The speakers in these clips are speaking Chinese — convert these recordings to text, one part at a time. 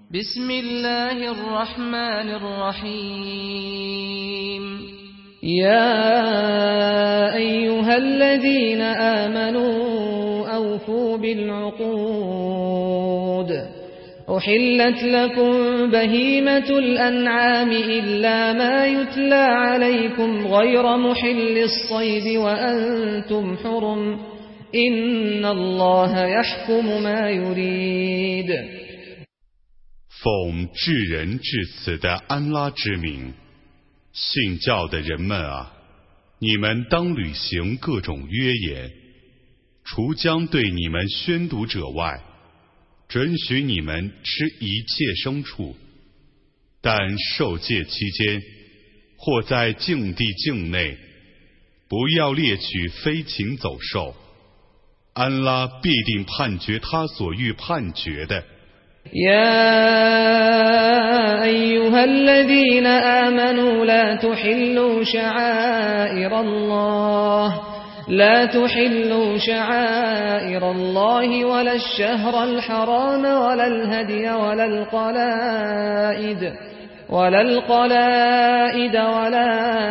بسم الله الرحمن الرحيم يا أيها الذين آمنوا أوفوا بالعقود أحلت لكم بهيمة الأنعام إلا ما يتلى عليكم غير محل الصيد وأنتم حرم إن الله يحكم ما يريد 奉至仁至慈的安拉之名，信教的人们啊，你们当履行各种约言，除将对你们宣读者外，准许你们吃一切牲畜，但受戒期间或在境地境内，不要猎取飞禽走兽，安拉必定判决他所欲判决的。 يا أيها الذين آمنوا لا تحلوا شعائر الله ولا الشهر الحرام ولا الهدي ولا القلائد ولا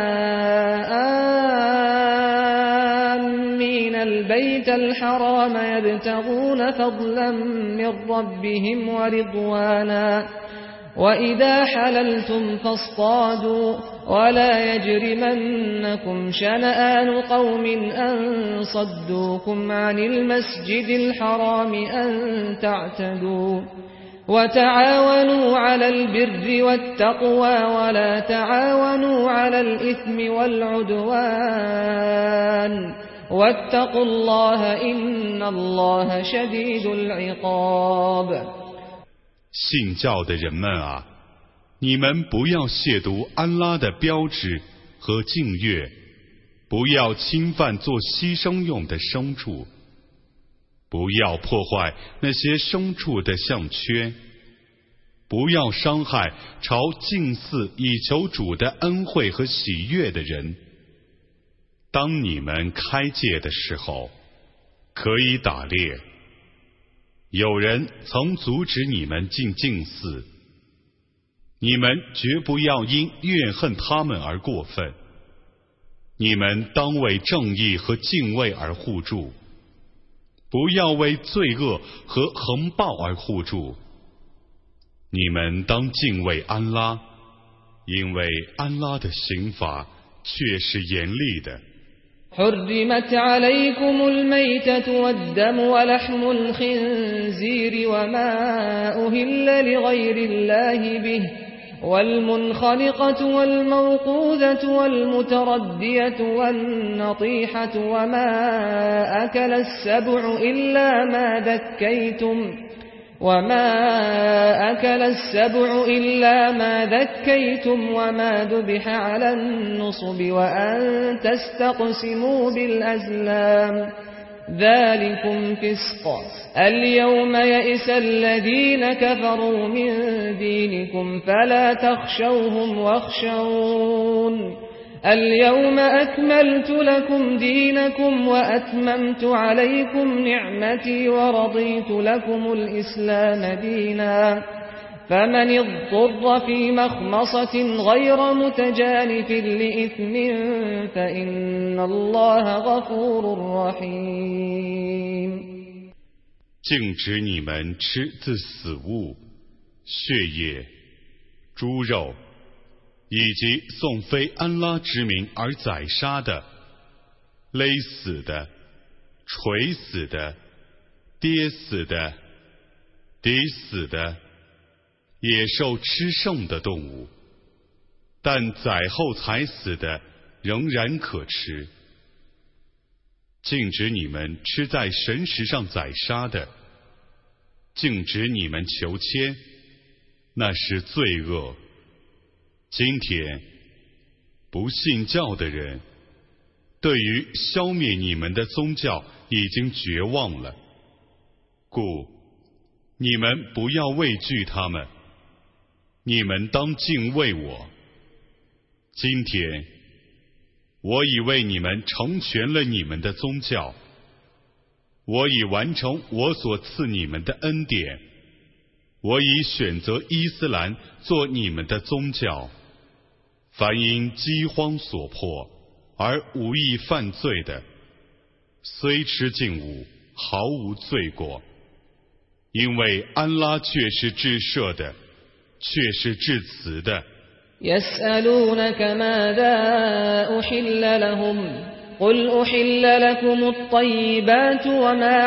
آمين البيت الحرام يبتغون فضلا من ربهم ورضوانا وإذا حللتم فاصطادوا ولا يجرمنكم شنآن قوم أن صدوكم عن المسجد الحرام أن تعتدوا وتعاونوا على البر والتقوى ولا تعاونوا على الإثم والعدوان واتقوا الله إن الله شديد العقاب 信教的人们啊，你们不要亵渎安拉的标志和禁月，不要侵犯做牺牲用的牲畜，不要破坏那些牲畜的项圈，不要伤害朝敬祀以求主的恩惠和喜悦的人。当你们开戒的时候，可以打猎。有人曾阻止你们进敬祀，你们绝不要因怨恨他们而过分。你们当为正义和敬畏而护助，不要为罪恶和横暴而护助。你们当敬畏安拉，因为安拉的刑罚却是严厉的。 حرمت عليكم الميتة والدم ولحم الخنزير وما أهل لغير الله به والمنخنقة والموقوذة والمتردية والنطيحة وما أكل السبع إلا ما ذكيتم وما ذبح على النصب وأن تستقسموا بالأزلام ذلكم فسق اليوم يئس الذين كفروا من دينكم فلا تخشوهم واخشون اليوم أكملت لكم دينكم وأتممت عليكم نعمتي ورضيت لكم الإسلام دينا فمن اضطر في مخمصة غير متجانف لإثم فإن الله غفور رحيم 禁止你们吃自死物、血液、猪肉以及颂非安拉之名而宰杀的、勒死的、垂死的、跌死的、抵死的、野兽吃剩的动物，但宰后才死的仍然可吃。禁止你们吃在神石上宰杀的，禁止你们求签，那是罪恶。今天不信教的人对于消灭你们的宗教已经绝望了，故你们不要畏惧他们，你们当敬畏我。今天我已为你们成全了你们的宗教，我已完成我所赐你们的恩典， 我已选择伊斯兰做你们的宗教。凡因饥荒所迫而无意犯罪的，虽吃禁物，毫无罪过，因为安拉却是至赦的，却是至慈的。 يسألونك ماذا أحل لهم قل أحل لكم الطيبات وما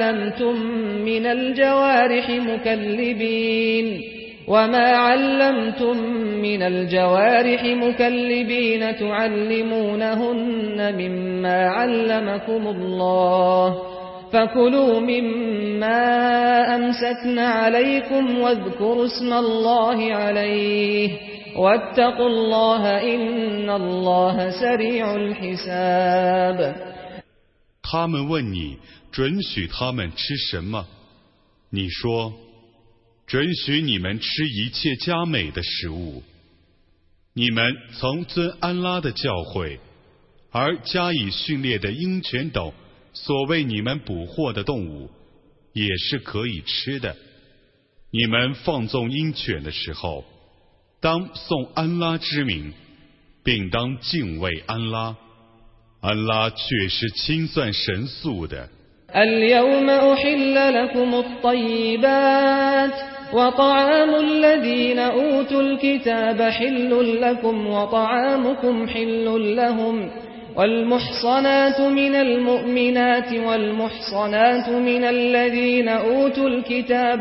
علمتم من الجوارح مكلبين تعلمونهن مما علمكم الله فكلوا مما أمسكن عليكم واذكروا اسم الله عليه واتقوا الله إن الله سريع الحساب。 他们问你准许他们吃什么，你说准许你们吃一切佳美的食物。你们曾遵安拉的教诲而加以训练的鹰犬等所谓你们捕获的动物也是可以吃的。你们放纵鹰犬的时候，当颂安拉之名，并当敬畏安拉，安拉却是清算神速的。 اليوم أحل لكم الطيبات وطعام الذين أوتوا الكتاب حل لكم وطعامكم حل لهم والمحصنات من المؤمنات والمحصنات من الذين أوتوا الكتاب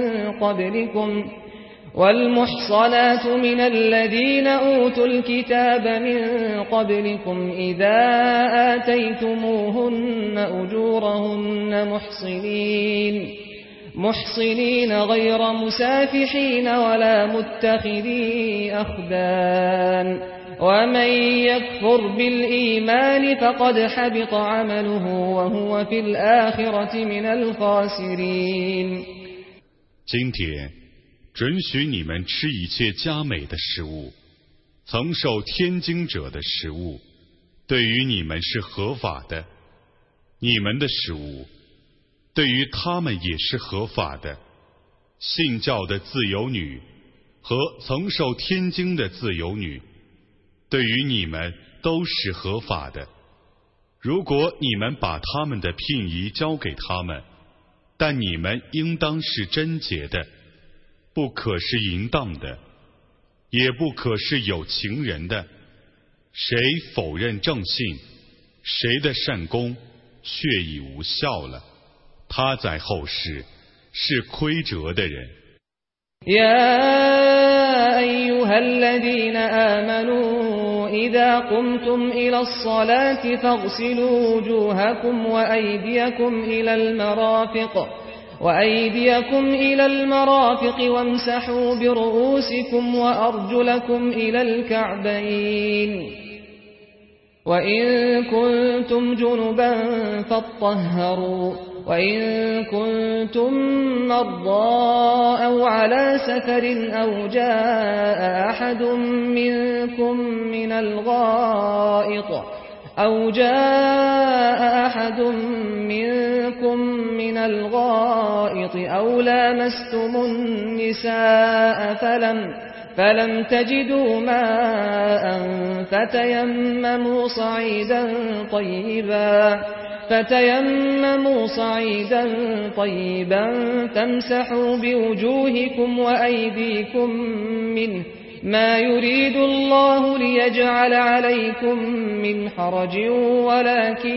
من قبلكم إذا آتيتموهن أجورهن محصنين غير مسافحين ولا متخذي أخدان ومن يكفر بالإيمان فقد حبط عمله وهو في الآخرة من الخاسرين。 今天准许你们吃一切佳美的食物，曾受天经者的食物对于你们是合法的，你们的食物对于他们也是合法的。信教的自由女和曾受天经的自由女对于你们都是合法的。如果你们把他们的聘仪交给他们，但你们应当是贞洁的，不可是淫荡的，也不可是有情人的。谁否认正信，谁的善功却已无效了，他在后世是亏折的人。 يا أيها الذين آمنوا إذا قمتم إلى الصلاة فاغسلوا وجوهكم وأيديكم إلى المرافق وامسحوا برؤوسكم وأرجلكم إلى الكعبين وإن كنتم جنبا فاطهروا وإن كنتم مرضى أو على سفر أو جاء أحد منكم من الغائط أو لامستم النساء فلم تجدوا ماء فتيمموا صعيدا طيبا فامسحوا بوجوهكم وأيديكم منه ما يريد الله ليجعل عليكم من حرج ولكن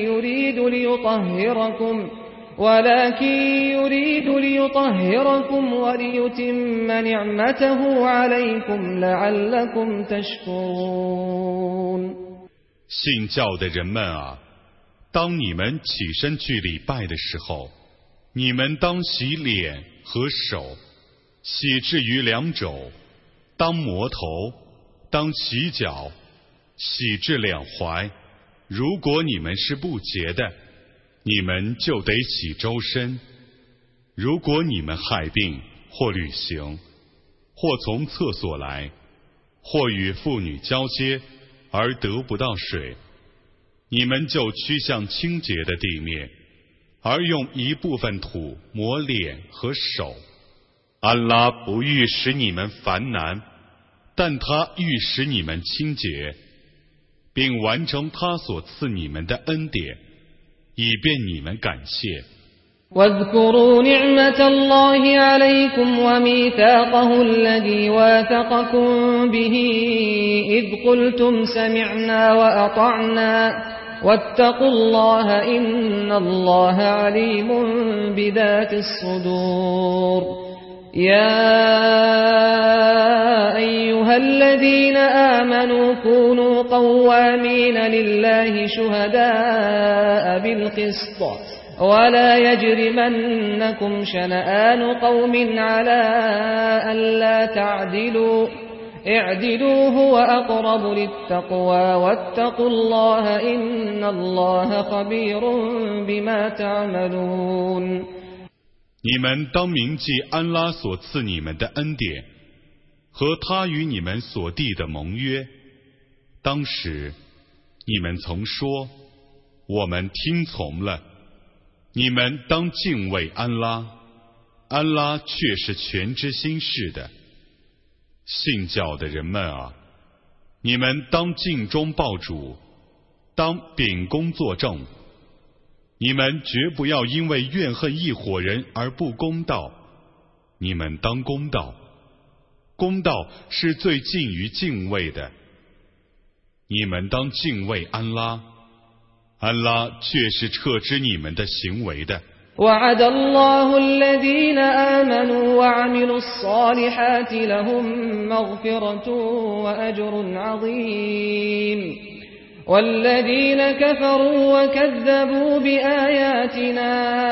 يريد ليطهركم وليتم نعمته عليكم لعلكم تشكرون。 信教的人们啊，当你们起身去礼拜的时候，你们当洗脸和手，洗至于两肘，当磨头，当洗脚，洗至两踝。如果你们是不洁的，你们就得洗周身。如果你们害病或旅行，或从厕所来，或与妇女交接而得不到水，你们就趋向清洁的地面，而用一部分土抹脸和手。 安拉不欲使你们烦难，但他欲使你们清洁，并完成他所赐你们的恩典，以便你们感谢。 واذكروا نعمة الله عليكم وميثاقه الذي واثقكم به إذ قلتم سمعنا وأطعنا واتقوا الله إن الله عليم بذات الصدور يا أيها الذين آمنوا كونوا قوامين لله شهداء بالقسط ولا يجرمنكم شنآن قوم على ألا تعدلوا اعدلوا هو أقرب للتقوى واتقوا الله إن الله خبير بما تعملون 你们当铭记安拉所赐你们的恩典和他与你们所缔的盟约。当时你们曾说，我们听从了。你们当敬畏安拉，安拉却是全知心事的。信教的人们啊，你们当尽忠报主，当秉公作证。你们绝不要因为怨恨一伙人而不公道，你们当公道，公道是最近于敬畏的。你们当敬畏安拉，安拉却是彻知你们的行为的。 وعد الله الذين آمنوا وعملوا الصالحات لهم مغفرة وأجر عظيم والذين كفروا وكذبوا بآياتنا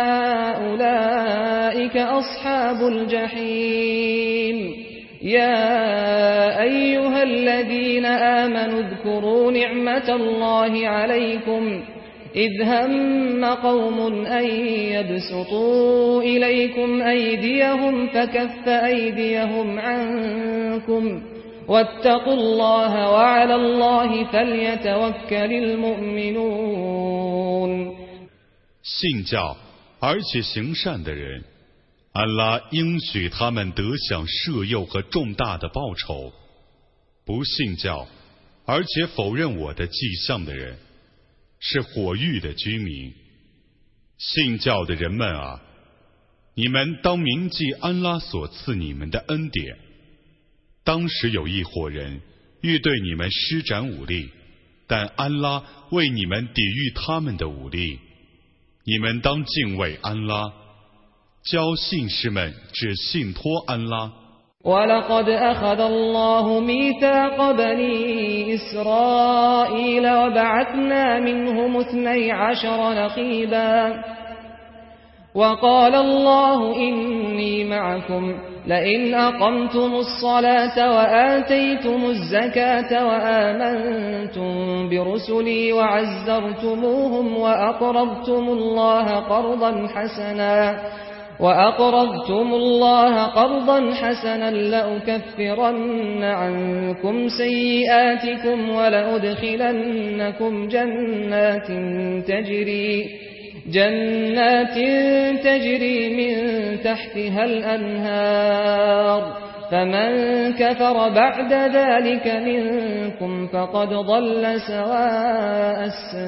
أولئك أصحاب الجحيم يا أيها الذين آمنوا اذكروا نعمة الله عليكم إذ هم قوم أن يبسطوا إليكم أيديهم فكف أيديهم عنكم واتقوا الله وعلى الله فليتوكل المؤمنون 信教而且行善的人，安拉应许他们得享赦宥和重大的报酬。不信教而且否认我的迹象的人，是火狱的居民。信教的人们啊，你们当铭记安拉所赐你们的恩典。当时有一伙人欲对你们施展武力，但安拉为你们抵御他们的武力。你们当敬畏安拉，教信士们只信托安拉。 ولقد أخذ الله ميثاق بني إسرائيل وبعثنا منهم 12 نقيبا وقال الله إني معكم لئن أقمتم الصلاة وآتيتم الزكاة وآمنتم برسلي وعزرتموهم وأقرضتم الله قرضا حسنا لأكفرن عنكم سيئاتكم ولأدخلنكم جنات تجري من تحتها الأنهار فمن كفر بعد ذلك منكم فقد ضل سواء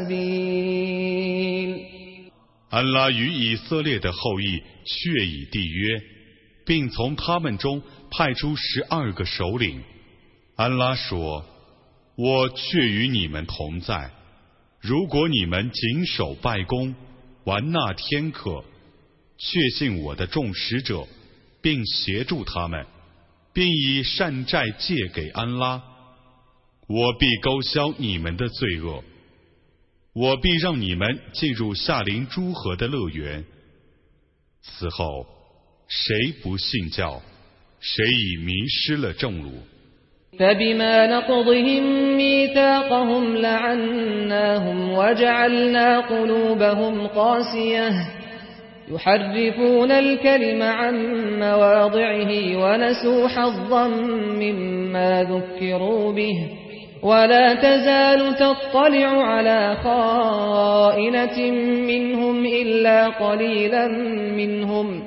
السبيل 安拉与以色列的后裔确已缔约，并从他们中派出12个首领。安拉说：“我确与你们同在。如果你们谨守拜功，完纳天课，确信我的众使者，并协助他们，并以善债借给安拉，我必勾销你们的罪恶。我必让你们进入夏林诸河的乐园。此后，谁不信教，谁已迷失了正路。” فبما نقضهم ميثاقهم لعناهم وجعلنا قلوبهم قاسية يحرفون الكلم عن مواضعه ونسوا حظا مما ذكروا به ولا تزال تطلع على خائنة منهم إلا قليلا منهم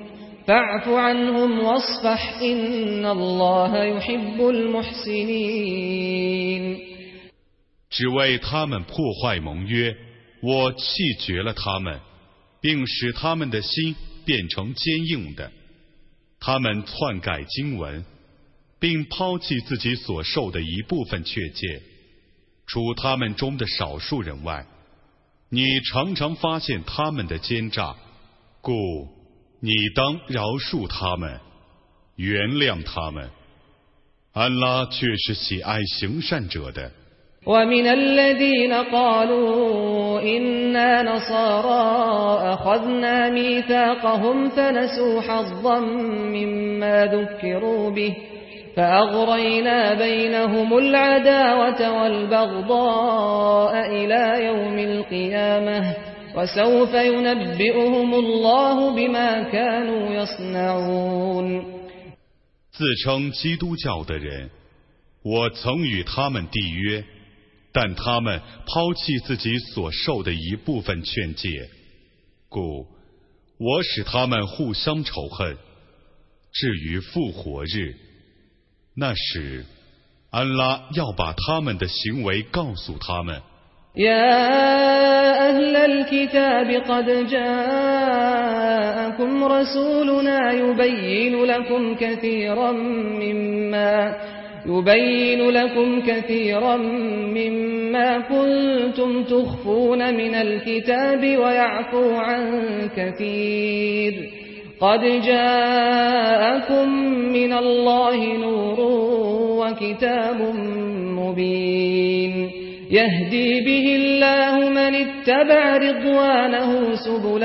فاعف عنهم واصفح إن الله يحب المحسنين。 只为他们破坏盟约，我弃绝了他们，并使他们的心变成坚硬的。他们篡改经文，并抛弃自己所受的一部分确诫，除他们中的少数人外，你常常发现他们的奸诈，故你当饶恕他们，原谅他们。安拉却是喜爱行善者的。 ومن الذين قالوا إنا نصارى أخذنا ميثاقهم فنسوا حظا مما ذكروا به فأغرينا بينهم العداوة والبغضاء إلى يوم القيامة وسوف ينبئهم الله بما كانوا يصنعون。 自称基督教的人，我曾与他们缔约，但他们抛弃自己所受的一部分劝诫，故我使他们互相仇恨。至于复活日，那时安拉要把他们的行为告诉他们。 يا أهل الكتاب قد جاءكم رسولنا يبين لكم كثيرا مما كنتم تخفون من الكتاب ويعفو عن كثير قد جاءكم من الله نور وكتاب مبين يهدي به الله من اتبع رضوانه سبل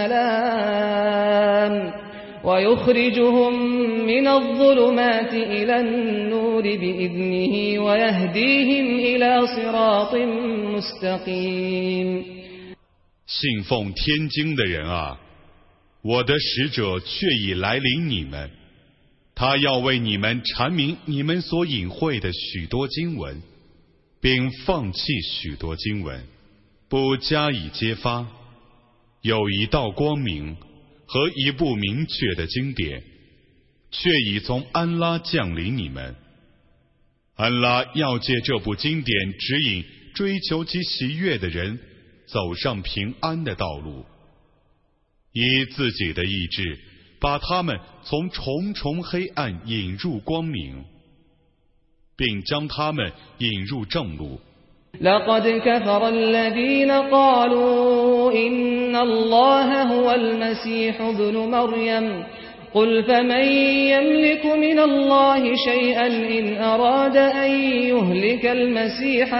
السلام ويخرجهم من الظلمات إلى النور بإذنه ويهديهم إلى صراط مستقيم。 信奉天经的人啊，我的使者却已来临你们，他要为你们阐明你们所隐晦的许多经文，并放弃许多经文，不加以揭发。有一道光明和一部明确的经典，却已从安拉降临你们。安拉要借这部经典指引追求其喜悦的人走上平安的道路，以自己的意志把他们从重重黑暗引入光明，并将他们引入正路。 لقد كفر الذين قالوا إن الله هو المسيح ابن مريم قل فمن يملك من الله شيئا إن أراد أن يهلك المسيح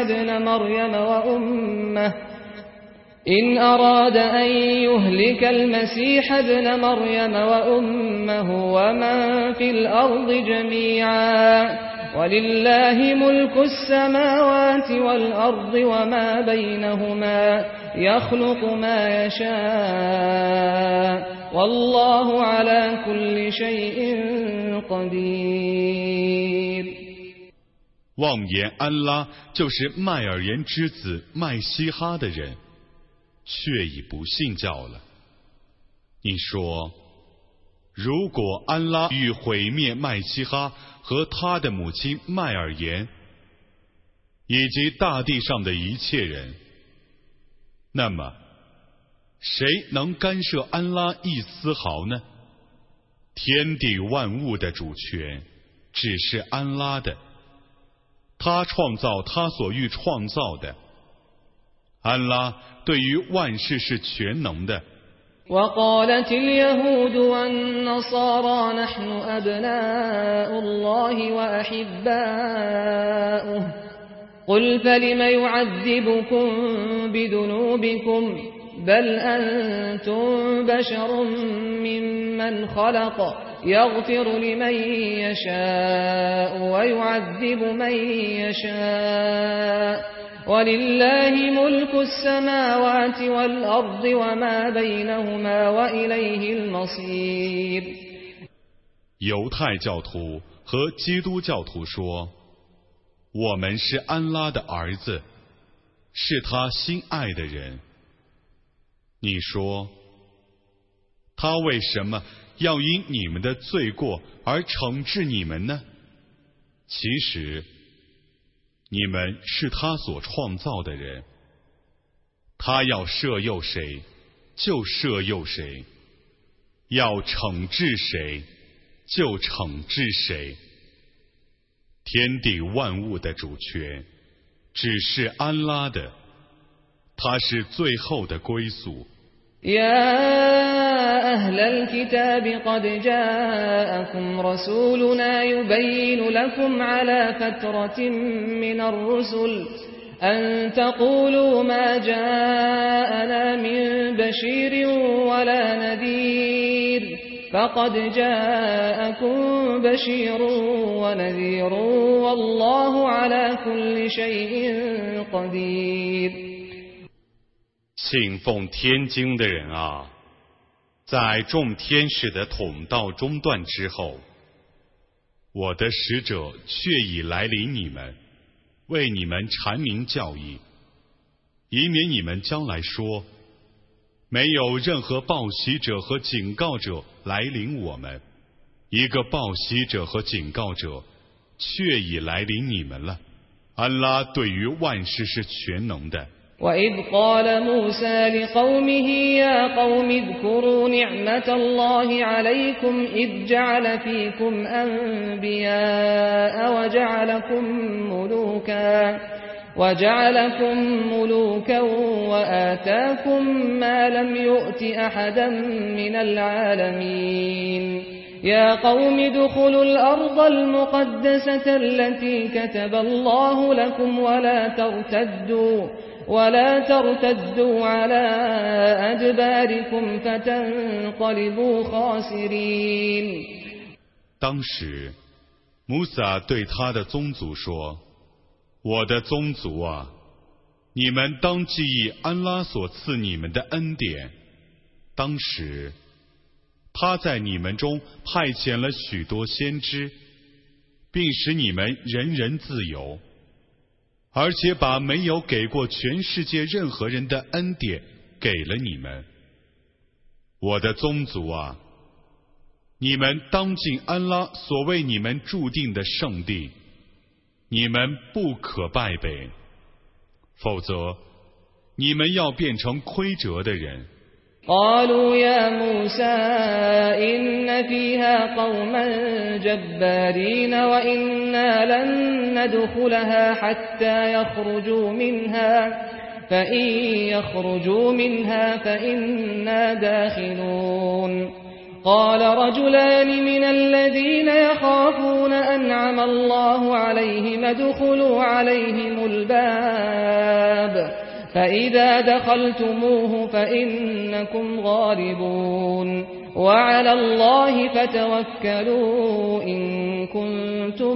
ابن مريم وأمه ومن في الأرض جميعا ولله ملك السماوات والأرض وما بينهما يخلق ما يشاء والله على كل شيء قدير。 妄言安拉就是麦尔言之子麦西哈的人，却已不信教了。你说，如果安拉欲毁灭麦西哈和他的母亲麦尔言，以及大地上的一切人，那么谁能干涉安拉一丝毫呢？天地万物的主权只是安拉的，他创造他所欲创造的。安拉对于万事是全能的。 وقالت اليهود والنصارى نحن أبناء الله وأحباؤه قل فلم يعذبكم بذنوبكم بل أنتم بشر ممن خلق يغفر لمن يشاء ويعذب من يشاء ولله ملك السماوات والأرض وما بينهما وإليه المصير。 犹太教徒和基督教徒说，我们是安拉的儿子，是他心爱的人。你说，他为什么要因你们的罪过而惩治你们呢？其实你们是他所创造的人，他要赦宥谁就赦宥谁，要惩治谁就惩治谁。天地万物的主权只是安拉的，他是最后的归宿。 يا أهل الكتاب قد جاءكم رسولنا يبين لكم على فترة من الرسل أن تقولوا ما جاءنا من بشير ولا نذير فقد جاءكم بشير ونذير والله على كل شيء قدير。 信奉天经的人啊，在众天使的统道中断之后，我的使者却已来临你们，为你们阐明教义，以免你们将来说没有任何报喜者和警告者来临我们。一个报喜者和警告者却已来临你们了。安拉对于万事是全能的。 وإذ قال موسى لقومه يا قوم اذكروا نعمة الله عليكم إذ جعل فيكم أنبياء وجعلكم ملوكا وآتاكم ما لم يؤت أحدا من العالمين يا قوم ادخلوا الأرض المقدسة التي كتب الله لكم ولا ترتدوا على أدباركم فتنقلبوا خاسرين。 当时穆萨对他的宗族说，我的宗族啊，你们当记忆安拉所赐你们的恩典。当时他在你们中派遣了许多先知，并使你们人人自由，而且把没有给过全世界任何人的恩典给了你们。我的宗族啊，你们当进安拉所为你们注定的圣地，你们不可败北，否则你们要变成亏折的人。 قالوا يا موسى إن فيها قوما جبارين وإنا لن ندخلها حتى يخرجوا منها فإن يخرجوا منها فإنا داخلون قال رجلان من الذين يخافون أنعم الله عليهم ادخلوا عليهم الباب فإذا دخلتموه فإنكم غالبون وعلى الله فتوكلوا إن كنتم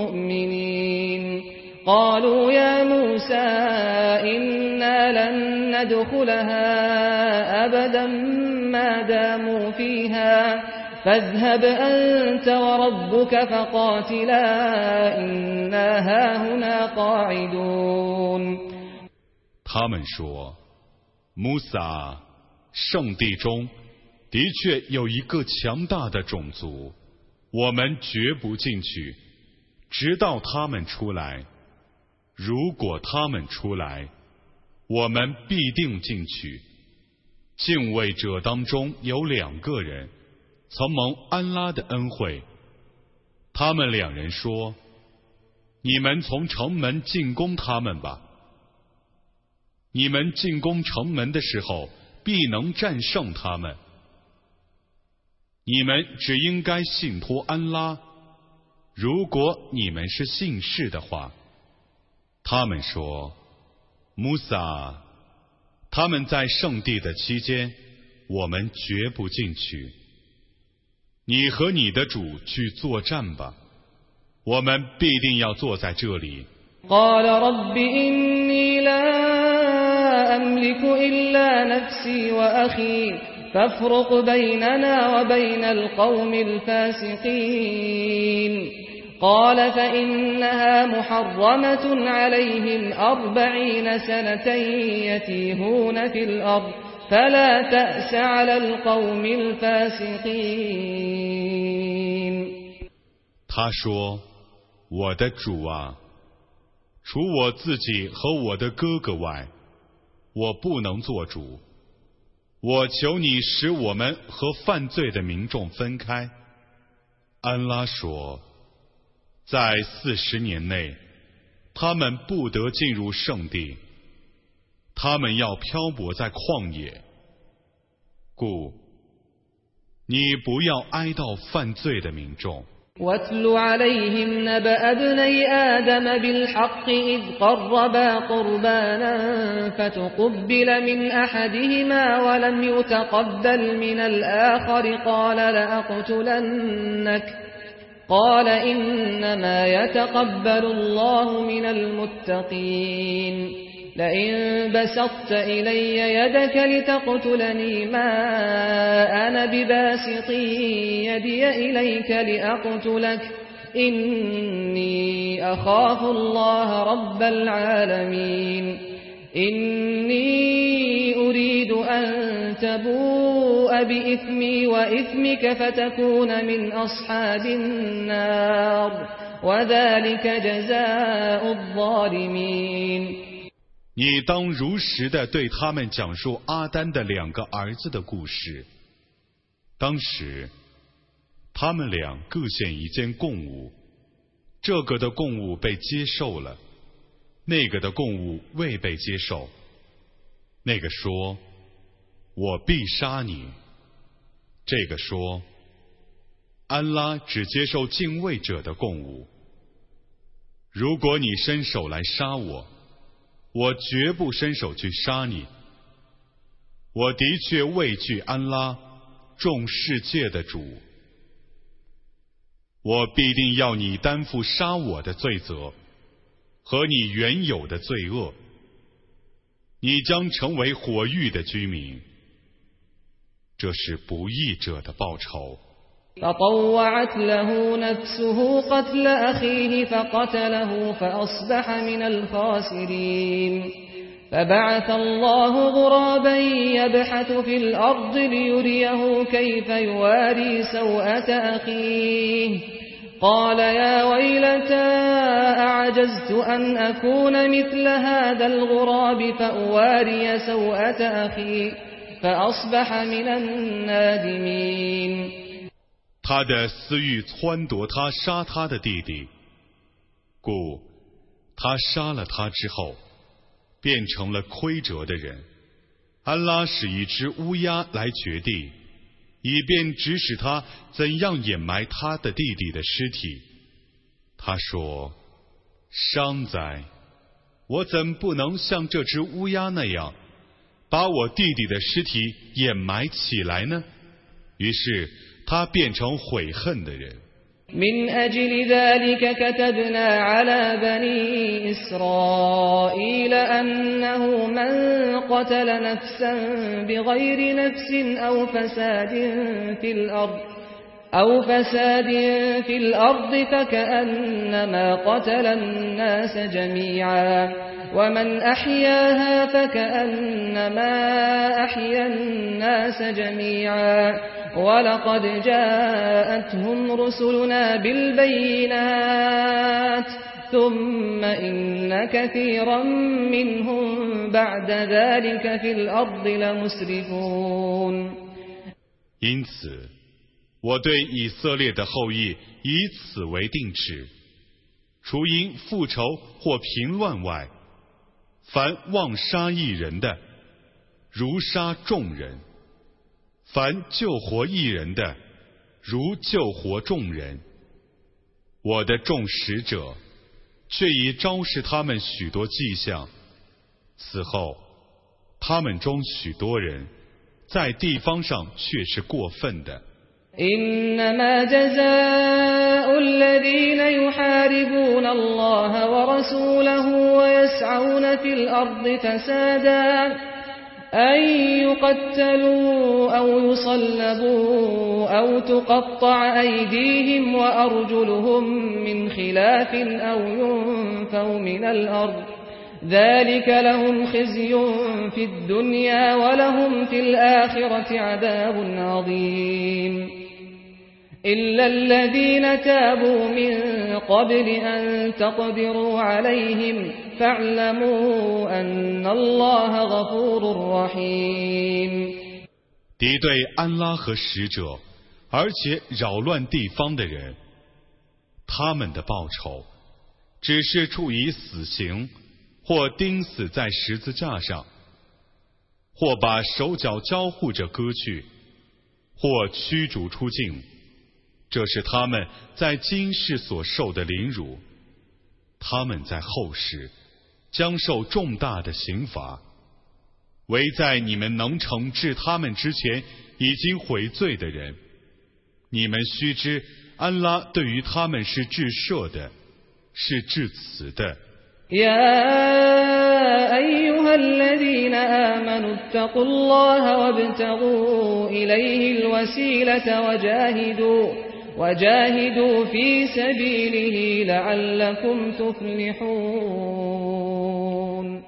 مؤمنين قالوا يا موسى إنا لن ندخلها أبدا ما داموا فيها فاذهب أنت وربك فقاتلا إنا هاهنا قاعدون。 他们说，穆萨，圣地中的确有一个强大的种族，我们绝不进去，直到他们出来。如果他们出来，我们必定进去。敬畏者当中有2个人曾蒙安拉的恩惠，他们2人说，你们从城门进攻他们吧。你们进攻城门的时候，必能战胜他们。你们只应该信托安拉，如果你们是信士的话。他们说，穆萨，他们在圣地的期间，我们绝不进去。你和你的主去作战吧，我们必定要坐在这里。 قال رب إني لا أملك إلا نفسي وأخي فافرق بيننا وبين القوم الفاسقين قال فإنها محرمة عليهم 40 سنة يتيهون في الأرض فلا تأس على القوم الفاسقين。 他说：“我的主啊，除我自己和我的哥哥外，我不能做主。我求你使我们和犯罪的民众分开。”安拉说：“在40年内，他们不得进入圣地，他们要漂泊在旷野。故你不要哀悼犯罪的民众。” واتل عليهم نبأ ابني آدم بالحق إذ قربا قربانا فتقبل من أحدهما ولم يتقبل من الآخر قال لأقتلنك قال إنما يتقبل الله من المتقين لئن بسطت إلي يدك لتقتلني ما أنا بباسط يدي إليك لأقتلك إني أخاف الله رب العالمين إني أريد أن تبوء بإثمي وإثمك فتكون من أصحاب النار وذلك جزاء الظالمين。 你当如实地对他们讲述阿丹的2个儿子的故事。当时，他们俩各献一件供物，这个的供物被接受了，那个的供物未被接受。那个说：“我必杀你。”这个说：“安拉只接受敬畏者的供物。如果你伸手来杀我，我绝不伸手去杀你。我的确畏惧安拉，众世界的主。我必定要你担负杀我的罪责和你原有的罪恶。你将成为火狱的居民，这是不义者的报酬。 فطوعت له نفسه قتل أخيه فقتله فأصبح من الخاسرين فبعث الله غرابا يبحث في الأرض ليريه كيف يواري سوءة أخيه قال يا ويلتى أعجزت أن أكون مثل هذا الغراب فأواري سوءة أخي فأصبح من النادمين。 他的私欲撺掇他杀他的弟弟，故他杀了他之后，变成了亏折的人。安拉使一只乌鸦来掘地，以便指使他怎样掩埋他的弟弟的尸体。他说：“伤哉！我怎不能像这只乌鸦那样，把我弟弟的尸体掩埋起来呢？”于是他变成悔恨的人。 من أجل ذلك كتبنا على بني إسرائيل أنه من قتل نفسا بغير نفس أو فساد في الأرض فكأنما قتل الناس جميعا ومن أحياها فكأنما أحيا الناس جميعا ولقد جاءتهم رسلنا بالبينات ثم إن كثيرا منهم بعد ذلك في الأرض لمسرفون。 因此，我对以色列的后裔以此为定旨：除因复仇或平乱外，凡妄杀一人的，如杀众人；凡救活一人的，如救活众人。我的众使者却已昭示他们许多迹象，此后他们中许多人在地方上却是过分的。 إنما جزاء الذين يحاربون الله ورسوله ويسعون في الأرض فسادا أن يقتلوا أو يصلبوا أو تقطع أيديهم وأرجلهم من خلاف أو ينفوا من الأرض ذلك لهم خزي في الدنيا ولهم في الآخرة عذاب عظيم إلا الذين تابوا من قبل أن تقدروا عليهم فاعلموا أن الله غفور رحيم。 敌对安拉和使者，而且扰乱地方的人，他们的报酬只是处以死刑，或钉死在十字架上，或把手脚交互着割去，或驱逐出境。这是他们在今世所受的凌辱，他们在后世将受重大的刑罚。唯在你们能惩治他们之前已经悔罪的人，你们须知安拉对于他们是至赦的，是至慈的。 يا أيها الذين آمنوا اتقوا الله وابتغوا إليه الوسيلة وجاهدوا في سبيله لعلكم تفلحون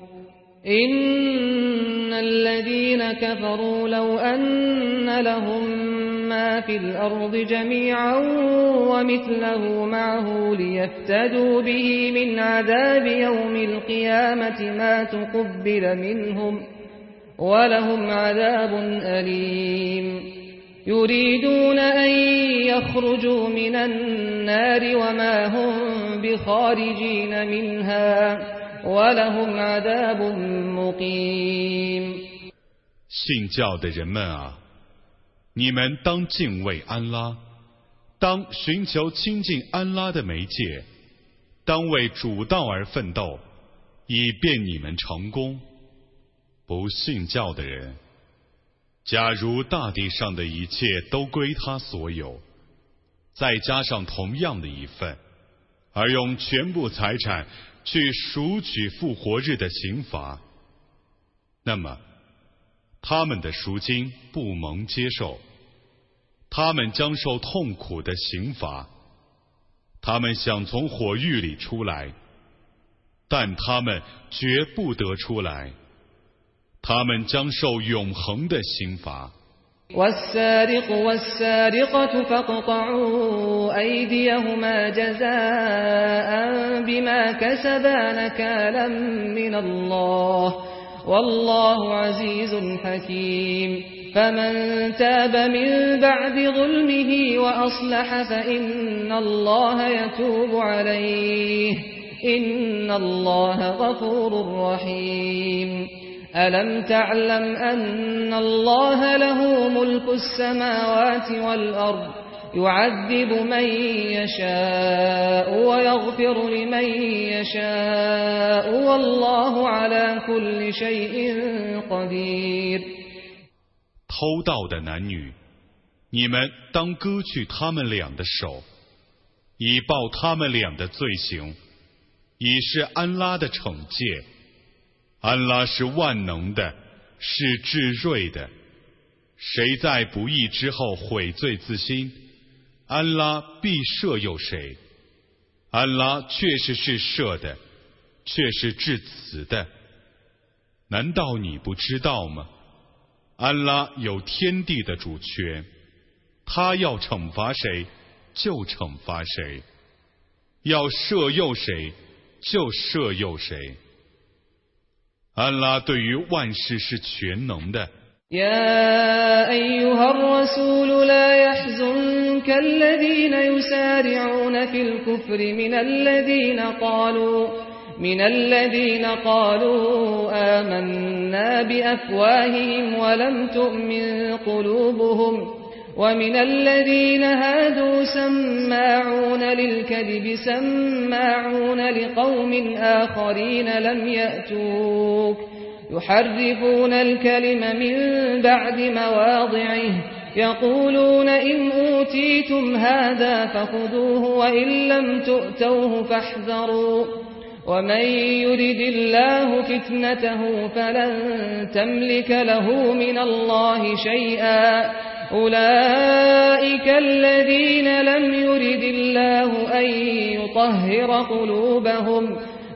إن الذين كفروا لو أن لهم ما في الأرض جميعا ومثله معه ليفتدوا به من عذاب يوم القيامة ما تقبل منهم ولهم عذاب أليم يريدون أن يخرجوا من النار وما هم بخارجين منها ولهم عذاب مقيم。 信教的人们啊，你们当敬畏安拉，当寻求亲近安拉的媒介，当为主道而奋斗，以便你们成功。不信教的人，假如大地上的一切都归他所有，再加上同样的一份，而用全部财产去赎取复活日的刑罚，那么他们的赎金不蒙接受，他们将受痛苦的刑罚。他们想从火狱里出来，但他们绝不得出来，他们将受永恒的刑罚。 والسارق والسارقة فاقطعوا أيديهما جزاء بما كسبا نكالا من الله والله عزيز حكيم فمن تاب من بعد ظلمه وأصلح فإن الله يتوب عليه إن الله غفور رحيم ألم تعلم أن الله له ملك السماوات والأرض يعذب من يشاء ويغفر لمن يشاء والله على كل شيء قدير。 偷盗的男女，你们当割去他们俩的手，以报他们俩的罪行，以是安拉的惩戒。安拉是万能的，是至睿的。谁在不义之后悔罪自新，安拉必赦宥谁。安拉确实是赦的，却是至慈的。难道你不知道吗？安拉有天地的主权，他要惩罚谁就惩罚谁，要赦宥谁就赦宥谁。安拉对于万事是全能的。 يا أيها الرسول لا يحزنك الذين يسارعون في الكفر من الذين قالوا آمنا بأفواههم ولم تؤمن قلوبهم ومن الذين هادوا سماعون للكذب سماعون لقوم آخرين لم يأتوك يحرفون الكلم من بعد مواضعه يقولون إن أوتيتم هذا فخذوه وإن لم تؤتوه فاحذروا ومن يرد الله فتنته فلن تملك له من الله شيئا أولئك الذين لم يرد الله أن يطهر قلوبهم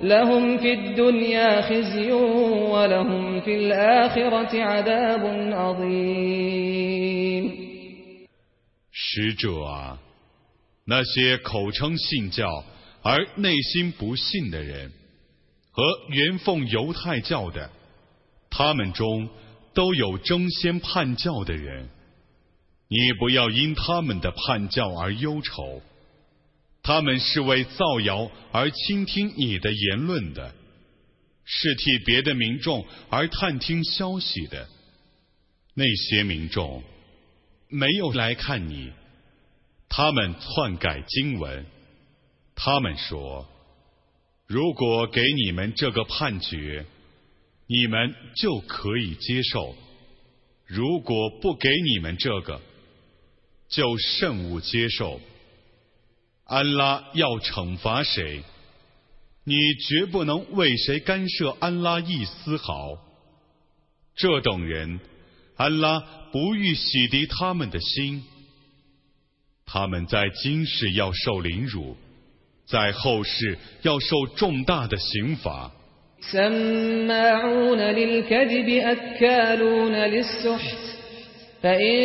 لهم في الدنيا خزي ولهم في الآخرة عذاب عظيم。 使者啊，那些口称信教而内心不信的人，和原奉犹太教的，他们中都有争先叛教的人。你不要因他们的叛教而忧愁，他们是为造谣而倾听你的言论的，是替别的民众而探听消息的。那些民众没有来看你，他们篡改经文，他们说，如果给你们这个判决，你们就可以接受；如果不给你们这个，就慎勿接受。安拉要惩罚谁，你绝不能为谁干涉安拉一丝毫。这等人，安拉不欲洗涤他们的心，他们在今世要受凌辱，在后世要受重大的刑罚。 سماعون للكذب أكالون للسحت فإن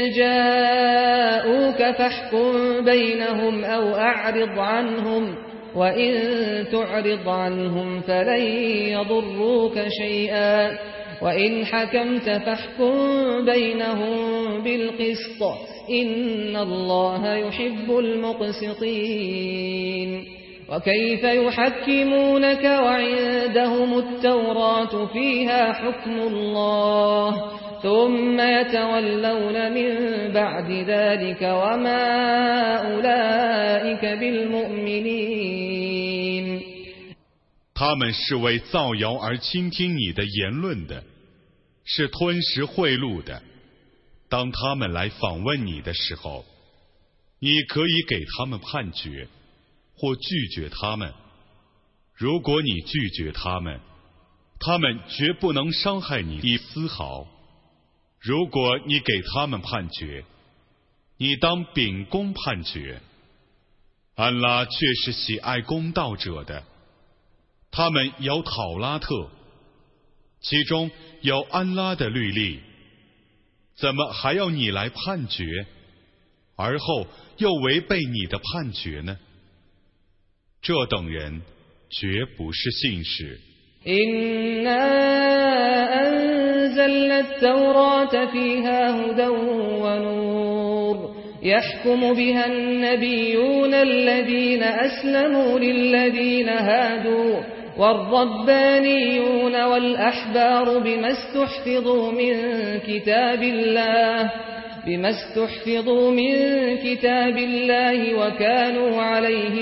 جاءوك فاحكم بينهم أو أعرض عنهم وإن تعرض عنهم فلن يضروك شيئا وإن حكمت فاحكم بينهم بالقسط إن الله يحب المقسطين وكيف يحكمونك وعندهم التوراة فيها حكم الله ثم يتولون من بعد ذلك وما أولئك بالمؤمنين。 他们是为造谣而倾听你的言论的，是吞食贿赂的。当他们来访问你的时候，你可以给他们判决，或拒绝他们。如果你拒绝他们，他们绝不能伤害你一丝毫。如果你给他们判决，你当秉公判决。安拉却是喜爱公道者的。他们有讨拉特，其中有安拉的律例，怎么还要你来判决，而后又违背你的判决呢？这等人绝不是信士。 أنزلنا التوراة فيها هدى ونور يحكم بها النبيون الذين أسلموا للذين هادوا والربانيون والأحبار بما استحفظوا من كتاب الله وكانوا عليه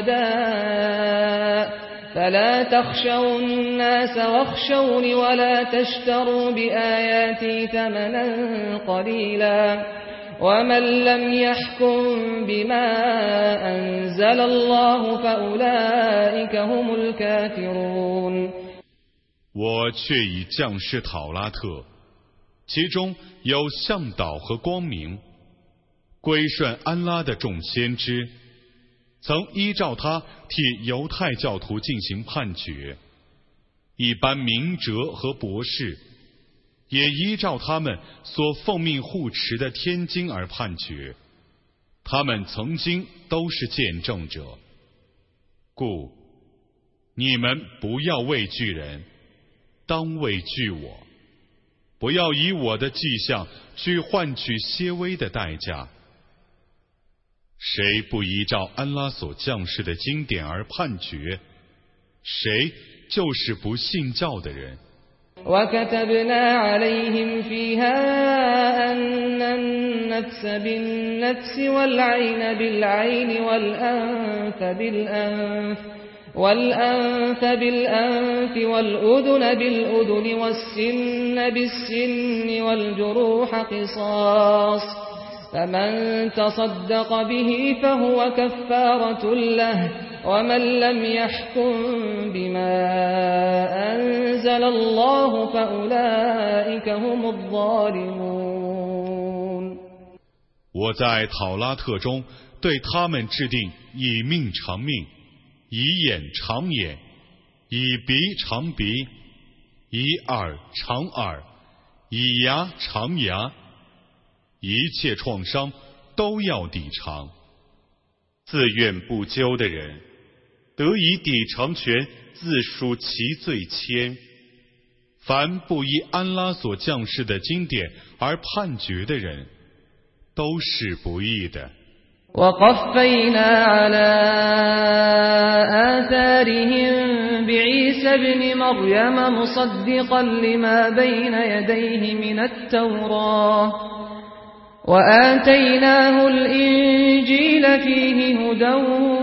شهداء فلا تخشوا الناس واخشوني ولا تشتروا بآياتي ثمنا قليلا ومن لم يحكم بما أنزل الله فأولئك هم الكافرون。 我却已降示讨拉特，其中有向导和光明，归顺安拉的众先知曾依照他替犹太教徒进行判决，一般明哲和博士也依照他们所奉命护持的天经而判决，他们曾经都是见证者。故你们不要畏惧人，当畏惧我，不要以我的迹象去换取些微的代价。谁不依照安拉所降世的经典而判决，谁就是不信教的人。 وكتبنا عليهم فيها أن النفس بالنفس والعين بالعين والأنف بالأنف والأذن بالأذن والسن بالسن والجروح قصاص فمن تصدق به فهو كفارة له ومن لم يحكم بما أنزل الله فأولئك هم الظالمون。 我在讨拉特中对他们制定以命偿命，以眼偿眼， 以鼻偿鼻，以耳偿耳，以牙偿牙，一切创伤都要抵偿。自愿不究的人，得以抵偿权，自属其罪愆。凡不依安拉所降世的经典而判决的人，都是不义的。 وقفينا على آثارهم بعيسى ابن مريم مصدقا لما بين يديه من التوراة وآتيناه الإنجيل فيه هدى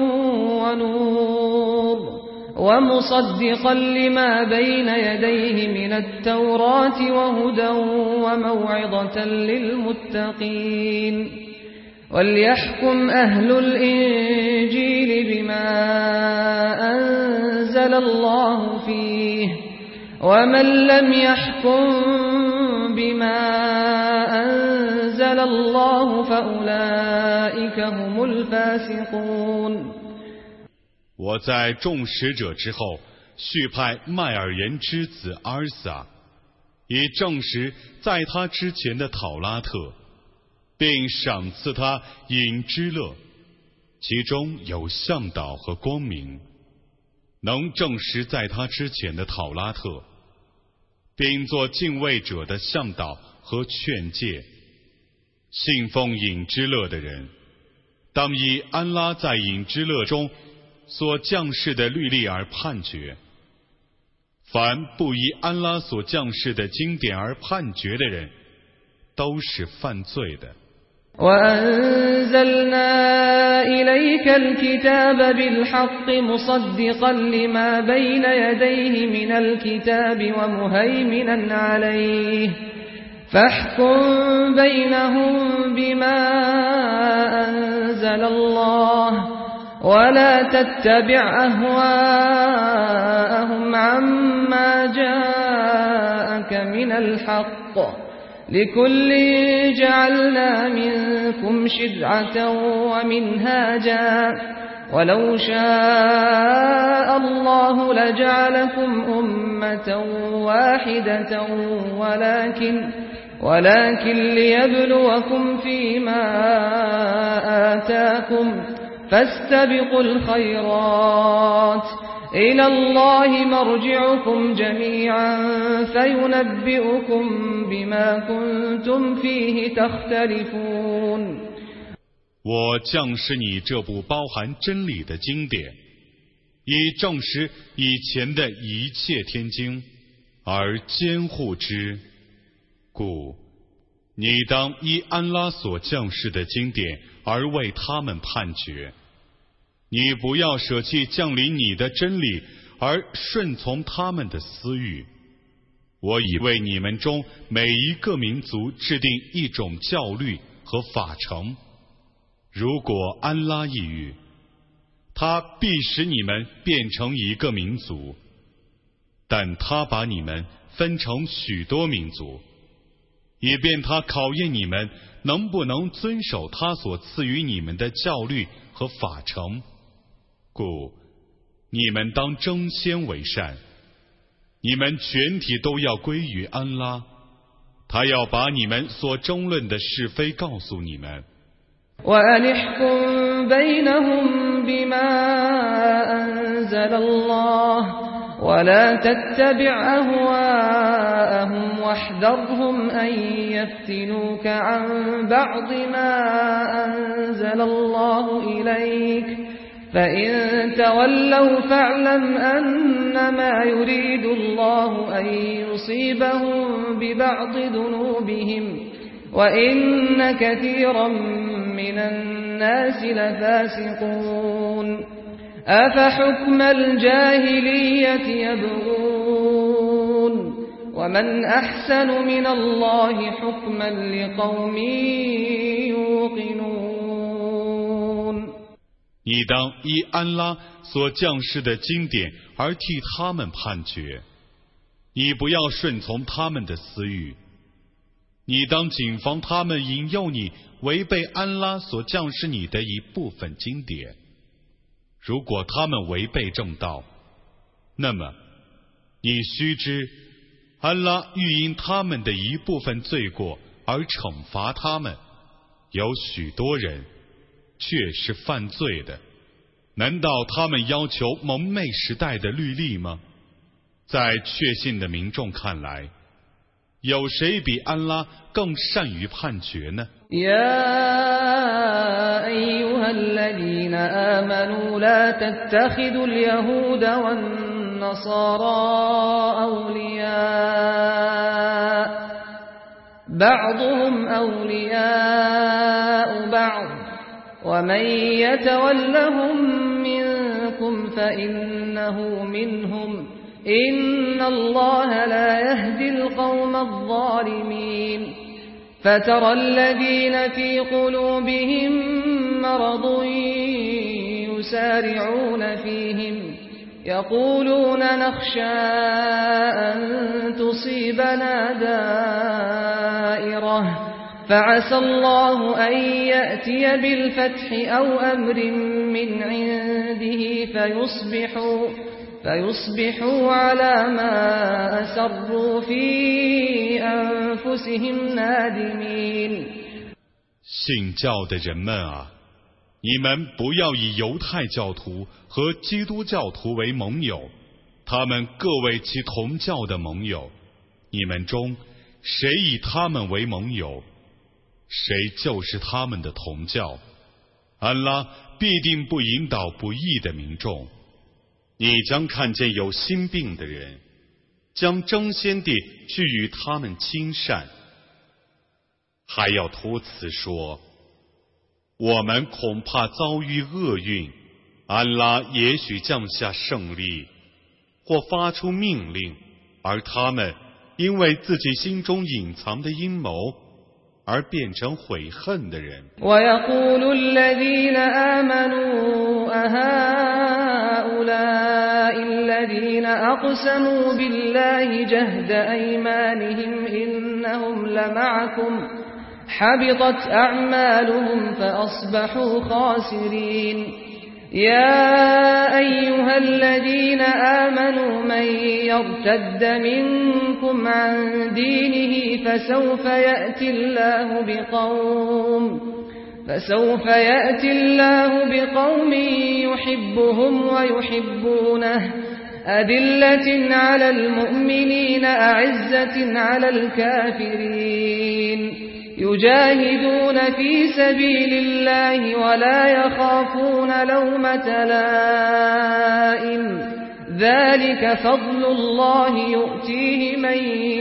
ونور ومصدقا لما بين يديه من التوراة وهدى وموعظة للمتقين وليحكم أهل الإنجيل بما أنزل الله فيه ومن لم يحكم بما أنزل الله فأولئك هم الفاسقون。 我在众使者之后续派麦尔言之子阿尔撒，以证实在他之前的讨拉特，并赏赐他隐之乐，其中有向导和光明，能证实在他之前的讨拉特，并做敬畏者的向导和劝诫。信奉隐之乐的人，当以安拉在隐之乐中所降世的律例而判决。凡不依安拉所降世的经典而判决的人，都是犯罪的。 وأنزلنا إليك الكتاب بالحق مصدقا لما بين يديه من الكتاب ومهيمنا عليه فاحكم بينهم بما أنزل الله ولا تتبع أهواءهم عما جاءك من الحق لكل جعلنا منكم شرعة ومنهاجا ولو شاء الله لجعلكم أمة واحدة ولكن ليبلوكم فيما آتاكم فاستبقوا الخيرات إلى الله مرجعكم جميعا فينبئكم بما كنتم فيه تختلفون。 我降示你这部包含真理的经典，以证实以前的一切天经，而监护之。故你当依安拉所降示的经典而为他们判决。你不要舍弃降临你的真理，而顺从他们的私欲。我已为你们中每一个民族制定一种教律和法程。如果安拉抑郁，他必使你们变成一个民族，但他把你们分成许多民族，以便他考验你们能不能遵守他所赐予你们的教律和法程。故你们当争先为善，你们全体都要归于安拉，他要把你们所争论的是非告诉你们。 وأنحكم بينهم بما أنزل الله ولا تتبع أهواءهم واحذرهم أن يفتنوك عن بعض ما أنزل الله إليك فإن تولوا فاعلم أنما يريد الله أن يصيبهم ببعض ذنوبهم وإن كثيرا من الناس لفاسقون أفحكم الجاهلية يبغون ومن أحسن من الله حكما لقوم يوقنون。 你当依安拉所降世的经典而替他们判决，你不要顺从他们的私欲，你当谨防他们引诱你违背安拉所降示你的一部分经典。如果他们违背正道， 那么你须知，安拉欲因他们的一部分罪过而惩罚他们，有许多人却是犯罪的。难道他们要求蒙昧时代的律例吗？在确信的民众看来，有谁比安拉更善于判决呢？ يا أيها الذين آمنوا لا تتخذوا اليهود والنصارى أولياء بعضهم أولياء بعض ومن يتولهم منكم فإنه منهم إن الله لا يهدي القوم الظالمين فترى الذين في قلوبهم مرض يسارعون فيهم يقولون نخشى أن تصيبنا دائرة فعسى الله أن يأتي بالفتح أو أمر من عنده فيصبحوا على ما أسروا في أنفسهم نادمين 信教的人们啊，你们不要以犹太教徒和基督教徒为盟友，他们各为其同教的盟友。你们中谁以他们为盟友，谁就是他们的同教。安拉必定不引导不义的民众。你将看见有心病的人，将争先地去与他们亲善，还要托辞说，我们恐怕遭遇厄运，安拉也许降下胜利，或发出命令，而他们因为自己心中隐藏的阴谋而变成悔恨的人。 ويقول الذين آمنوا أهؤلاء الذين أقسموا بالله جهد أيمانهم إنهم لمعكم حبطت أعمالهم فأصبحوا خاسرين يا أيها الذين آمنوا من يرتد منكم عن دينه فسوف يأتي الله بقوم يحبهم ويحبونه أذلة على المؤمنين أعزة على الكافرين يجاهدون في سبيل الله ولا يخافون لومة لائم ذلك فضل الله يؤتيه من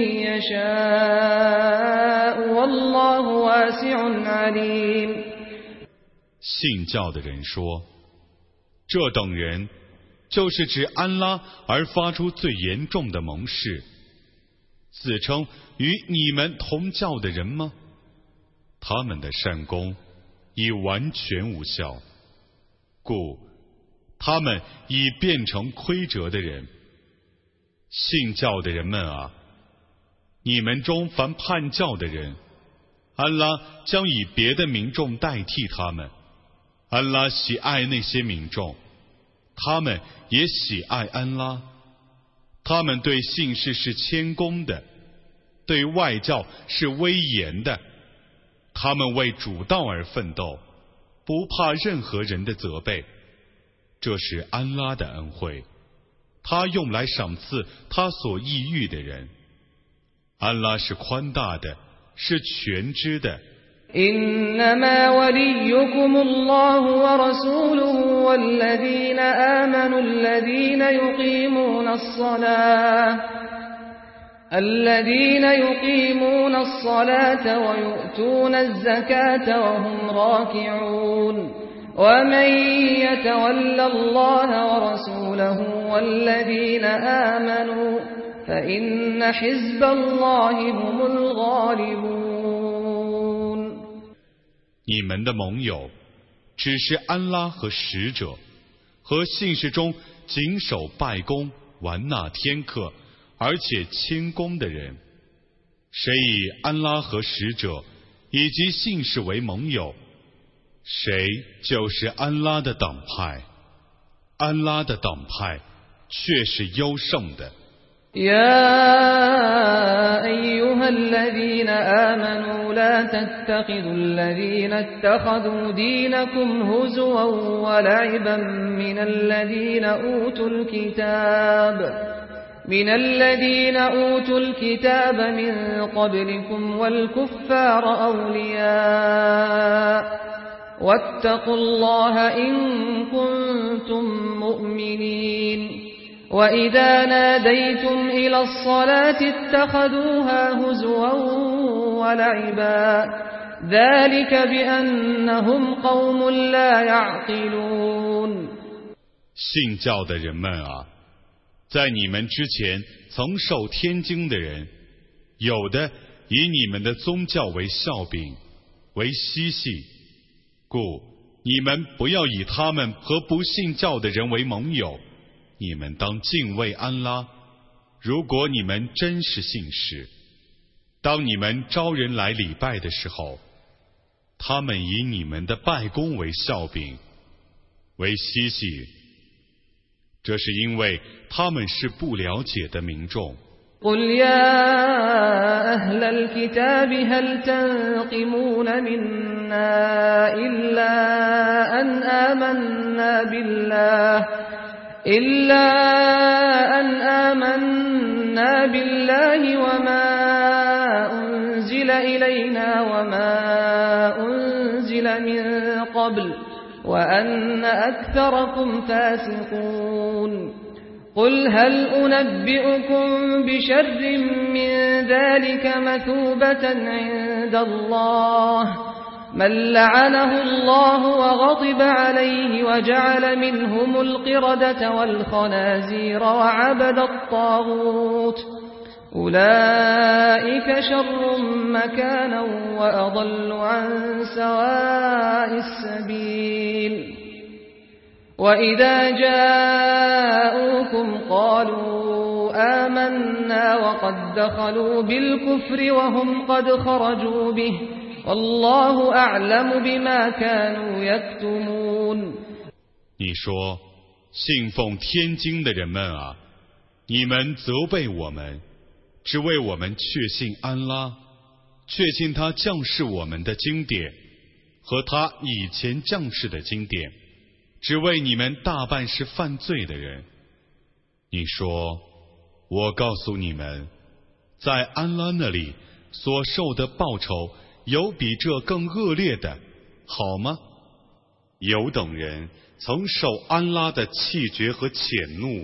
يشاء والله واسع عليم 信教的人说，这等人就是指安拉而发出最严重的盟誓，自称与你们同教的人吗？他们的善功已完全无效，故他们已变成亏折的人。信教的人们啊，你们中凡叛教的人，安拉将以别的民众代替他们。安拉喜爱那些民众，他们也喜爱安拉。他们对信士是谦恭的，对外教是威严的。他们为主道而奋斗，不怕任何人的责备。这是安拉的恩惠，他用来赏赐他所抑郁的人。安拉是宽大的，是全知的。 إنما وليكم الله ورسوله والذين آمنوا الذين يقيمون الصلاة ويؤتون الزكاة وهم راكعون ومن يتول الله ورسوله والذين آمنوا فإن حزب الله هم الغالبون 你们的盟友只是安拉和使者和信士中谨守拜功、完纳天课而且谦恭的人。谁以安拉和使者以及信士为盟友，谁就是安拉的党派。安拉的党派却是优胜的。 يا أيها الذين آمنوا لا تتخذوا الذين اتخذوا دينكم هزوا ولعبا من الذين أوتوا الكتاب من قبلكم والكفار أولياء واتقوا الله إن كنتم مؤمنين وإذا ناديتم إلى الصلاة اتخذوها هزوا ولعبا ذلك بأنهم قوم لا يعقلون。 信教的人们啊，在你们之前曾受天经的人，有的以你们的宗教为笑柄，为嬉戏，故你们不要以他们和不信教的人为盟友。你们当敬畏安拉，如果你们真是信士。当你们招人来礼拜的时候，他们以你们的拜功为笑柄，为嬉戏，这是因为他们是不了解的民众。 قل يا أهل الكتاب هل تنقمون منا إلا أن آمنا بالله وما أنزل إلينا وما أنزل من قبل وأن أكثركم فاسقون قل هل أنبئكم بشر من ذلك مثوبة عند الله من لعنه الله وغضب عليه وجعل منهم القردة والخنازير وعبد الطاغوت أولئك شر مكانا وأضل عن سواء السبيل وإذا جاءوكم قالوا آمنا وقد دخلوا بالكفر وهم قد خرجوا به والله أعلم بما كانوا يكتمون。 你说，信奉天经的人们啊，你们责备我们，只为我们确信安拉，确信他降示我们的经典和他以前降示的经典，只为你们大半是犯罪的人。你说，我告诉你们，在安拉那里所受的报酬有比这更恶劣的，好吗？有等人曾受安拉的气绝和谴怒，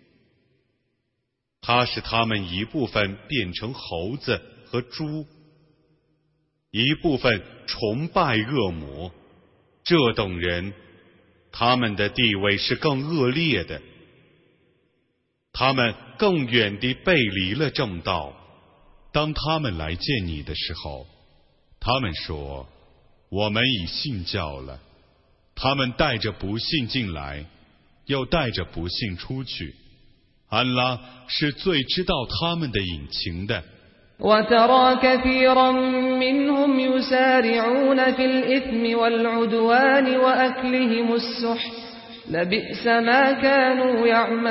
他使他们一部分变成猴子和猪，一部分崇拜恶魔。这等人，他们的地位是更恶劣的，他们更远地背离了正道。当他们来见你的时候，他们说，我们已信教了。他们带着不信进来，又带着不信出去。安拉是最知道他们的隐情的。 وترى كثيرا منهم يسارعون في الإثم والعدوان وأكلهم السحت لبئس ما كانوا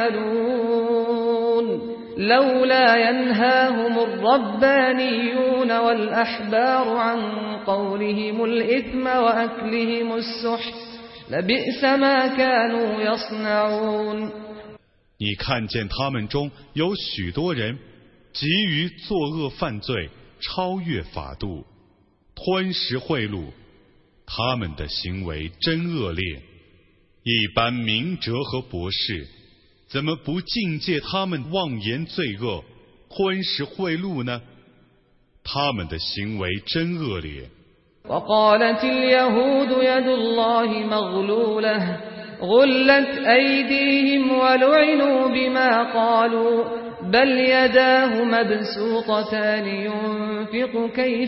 يعملون لولا ينهاهم الربانيون والأحبار عن قولهم الإثم وأكلهم السحت لبئس ما كانوا يصنعون。 你看见他们中有许多人急于作恶犯罪，超越法度，吞食贿赂，他们的行为真恶劣。一般明哲和博士怎么不禁戒他们妄言罪恶，吞食贿赂呢？他们的行为真恶劣。 وقالت اليهود يد الله مغلولة غلت أيديهم ولعنوا بما قالوا بل يداه مبسوطتان ينفق كيف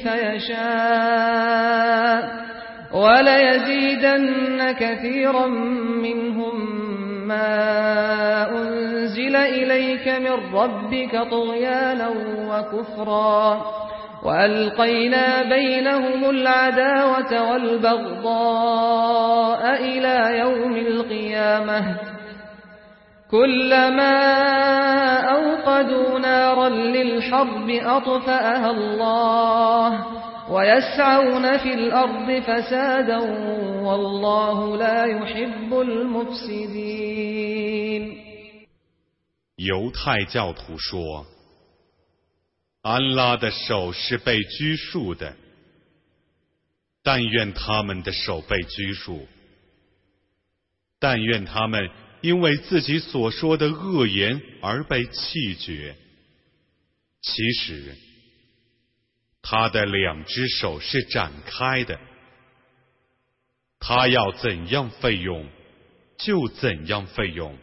يشاء وليزيدن كثيرا منهم ما أنزل إليك من ربك طغيانا وكفرا وألقينا بينهم العداوة والبغضاء إلى يوم القيامة كلما أوقدوا نارا للحرب أطفأها الله ويسعون في الأرض فسادا والله لا يحب المفسدين。 犹太教徒说，安拉的手是被拘束的，但愿他们的手被拘束，但愿他们因为自己所说的恶言而被弃绝。其实他的两只手是展开的，他要怎样费用就怎样费用。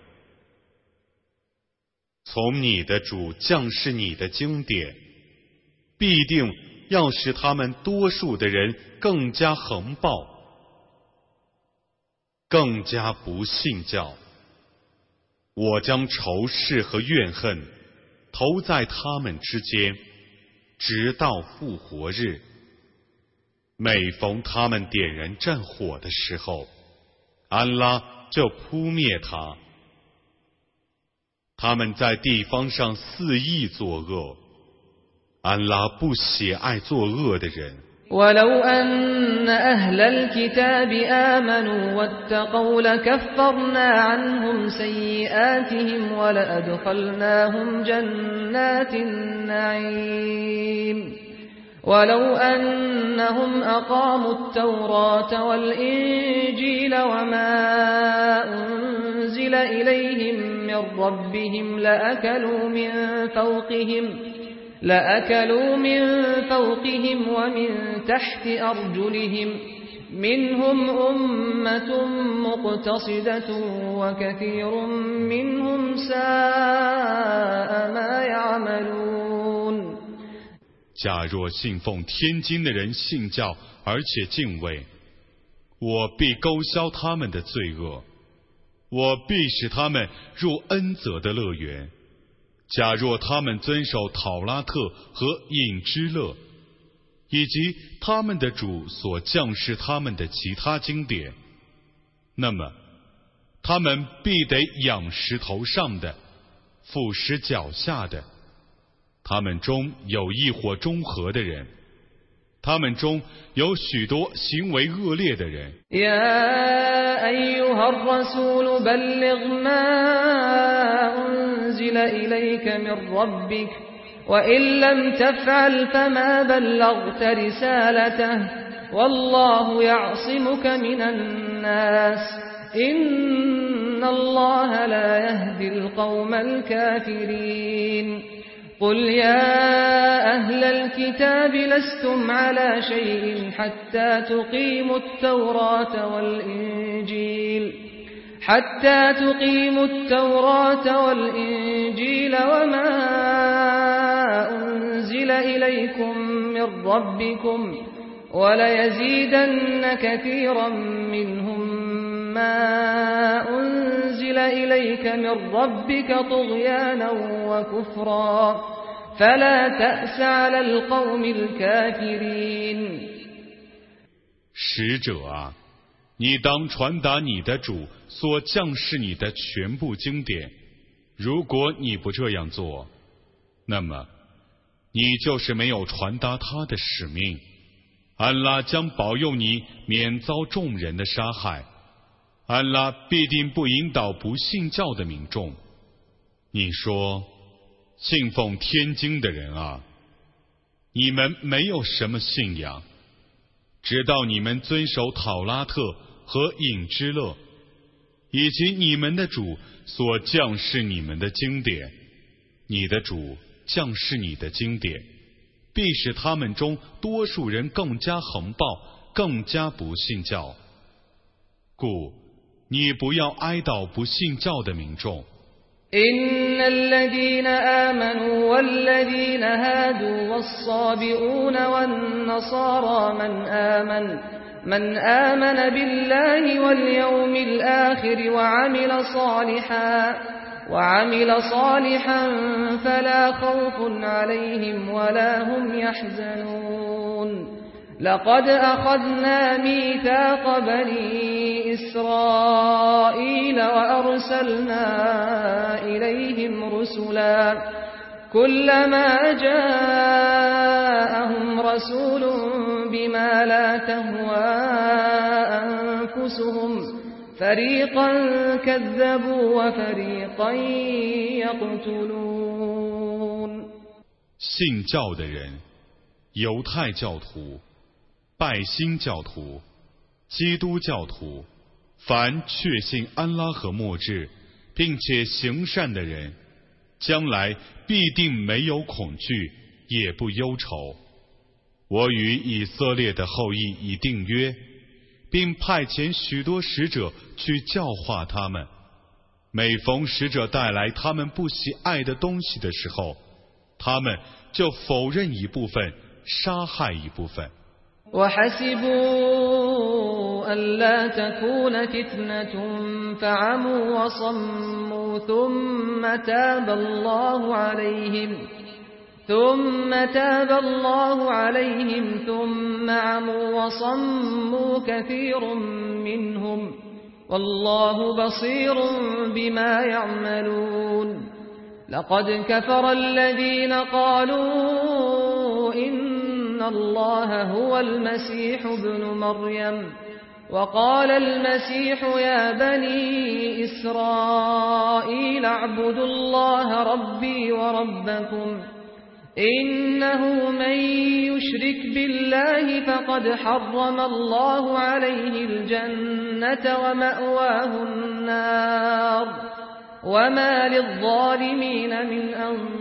从你的主降示你的经典，必定要使他们多数的人更加横暴，更加不信教。我将仇视和怨恨投在他们之间，直到复活日。每逢他们点燃战火的时候，安拉就扑灭他。他们在地方上肆意作恶，安拉不喜爱作恶的人。 ولو أن أهل الكتاب آمنوا واتقوا لكفرنا عنهم سيئاتهم ولأدخلناهم جنات النعيم ولو أنهم أقاموا التوراة والإنجيل وما أنزل إليهم من ربهم لأكلوا من فوقهم ومن تحت أرجلهم منهم أمة مقتصدة وكثير منهم ساء ما يعملون。 假若信奉天经的人信教而且敬畏，我必勾销他们的罪恶，我必使他们入恩泽的乐园。假若他们遵守讨拉特和隐之勒，以及他们的主所降示他们的其他经典，那么他们必得仰食头上的，俯食脚下的。他们中有一伙中和的人，他们中有许多行为恶劣的人。 يا أيها الرسول بلغ ما أنزل إليك من ربك وإن لم تفعل فما بلغت رسالته والله يعصمك من الناس إن الله لا يهدي القوم الكافرين。قل يا أهل الكتاب لستم على شيء حتى تقيموا التوراة والإنجيل وما أنزل إليكم من ربكم وليزيدن كثيرا منهم ما أنزل إليك من ربك طغيانا وكفرا فلا تأس على القوم الكافرين。 使者啊，你当传达你的主所降示你的全部经典。如果你不这样做，那么你就是没有传达他的使命。安拉将保佑你免遭众人的杀害。安拉必定不引导不信教的民众。你说，信奉天经的人啊，你们没有什么信仰，直到你们遵守讨拉特和隐之勒，以及你们的主所降示你们的经典。你的主降示你的经典，必使他们中多数人更加横暴，更加不信教。故你不要哀悼不信教的民众。 إن الذين آمنوا والذين هادوا والصابئون والنصارى من آمن بالله واليوم الآخر وعمل صالحا فلا خوف عليهم ولا هم يحزنون لقد أخذنا ميثاق بني إسرائيل وأرسلنا إليهم رسلا كلما جاءهم رسول بما لا تهوى أنفسهم فريقا كذبوا وفريقا يقتلون。 信教的人，犹太教徒、拜新教徒、基督教徒，凡确信安拉和末日，并且行善的人，将来必定没有恐惧，也不忧愁。我与以色列的后裔已订约，并派遣许多使者去教化他们。每逢使者带来他们不喜爱的东西的时候，他们就否认一部分，杀害一部分。 وحسبوا ألا تكون فتنة فعموا وصموا ثم تاب الله عليهم ثم عموا وصموا كثير منهم والله بصير بما يعملون لقد كفر الذين قالوا إن الله هو المسيح ابن مريم وقال المسيح يا بني إسرائيل اعبدوا الله ربي وربكم إنه من يشرك بالله فقد حرم الله عليه الجنة ومأواه النار وما للظالمين من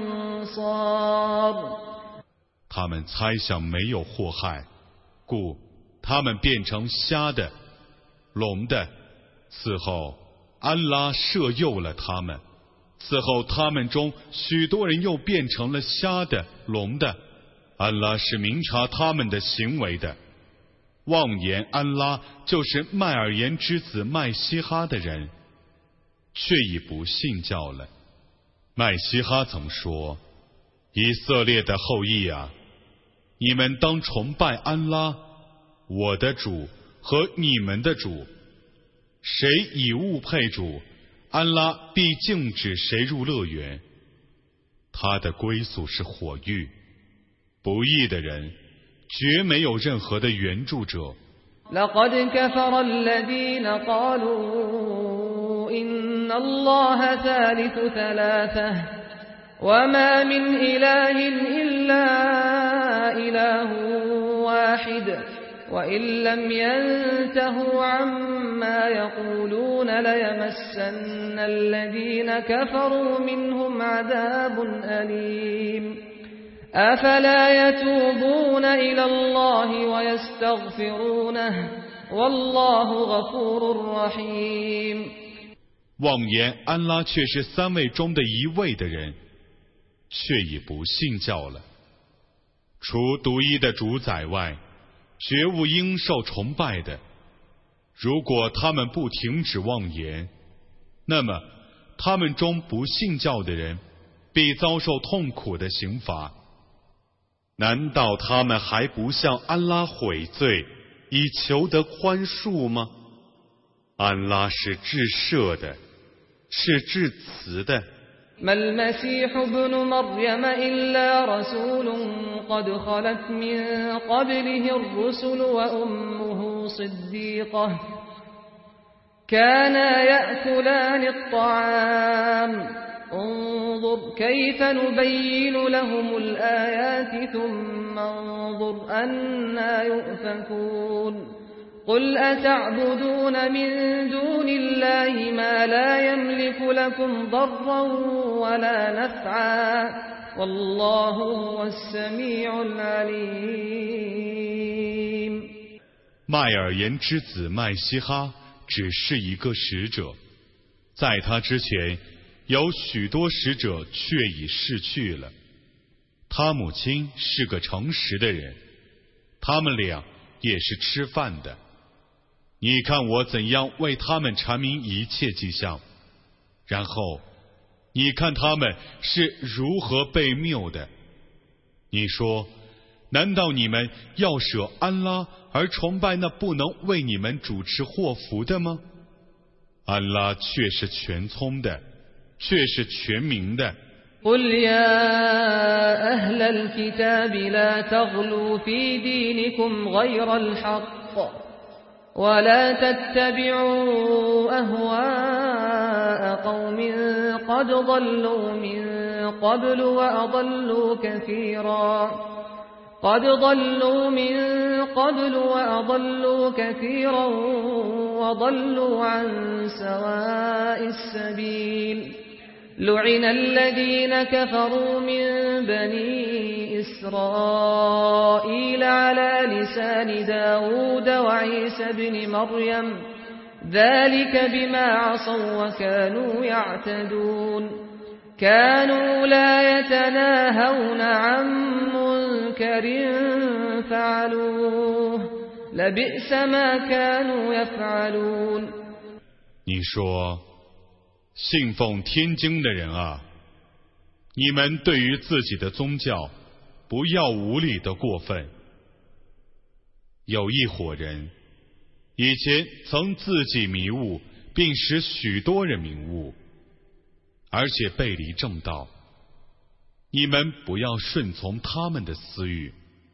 أنصار。 他们猜想没有祸害，故他们变成瞎的、聋的。此后，安拉赦宥了他们。此后，他们中许多人又变成了瞎的、聋的。安拉是明察他们的行为的。妄言安拉就是麦尔言之子麦西哈的人，却已不信教了。麦西哈曾说：“以色列的后裔啊，你们当崇拜安拉，我的主和你们的主。谁以物配主，安拉必禁止谁入乐园。他的归宿是火狱。不义的人绝没有任何的援助者。” لقد كفر الذين قالوا إن الله ثالث ثلاثة وما من إله إلا إله واحد وإن لم ينتهوا عما يقولون ليمسن الذين كفروا منهم عذاب أليم أفلا يتوبون إلى الله ويستغفرونه والله غفور رحيم。 妄言安拉却是三位中的一位的人，却已不信教了。除独一的主宰外，绝无应受崇拜的。如果他们不停止妄言，那么他们中不信教的人必遭受痛苦的刑罚。难道他们还不向安拉悔罪，以求得宽恕吗？安拉是至赦的，是至慈的。 ما المسيح ابن مريم إلا رسول قد خلت من قبله الرسل وأمه صديقة كانا يأكلان الطعام انظر كيف نبين لهم الآيات ثم انظر أنا يؤفكون قل أتعبدون من دون الله ما لا يملك لكم ضرا ولا نفعا والله هو السميع العليم。 麦尔言之子麦西哈只是一个使者，在他之前有许多使者却已逝去了。他母亲是个诚实的人，他们俩也是吃饭的。你看我怎样为他们阐明一切迹象，然后你看他们是如何被谬的。你说， 难道你们要舍安拉而崇拜那不能为你们主持祸福的吗？安拉却是全聪的，却是全明的。 قل يا أهل الكتاب لا تغلوا في دينكم غير الحق ولا تتبعوا أهواء قوم قد ضلوا من قبل وأضلوا كثيرا وضلوا عن سواء السبيل لعن الذين كفروا من بني إسرائيل على لسان داود وعيسى بن مريم ذلك بما عصوا وكانوا يعتدون كانوا لا يتناهون عن منكر فعلوه لبئس ما كانوا يفعلون 你说，信奉天经的人啊，你们对于自己的宗教不要无理的过分。有一伙人以前曾自己迷悟，并使许多人迷悟，而且背离正道，你们不要顺从他们的私欲。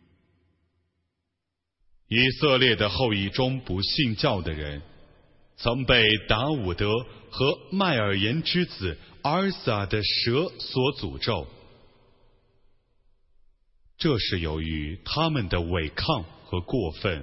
以色列的后裔中不信教的人曾被达伍德和麦尔言之子阿尔撒的蛇所诅咒，这是由于他们的违抗和过分。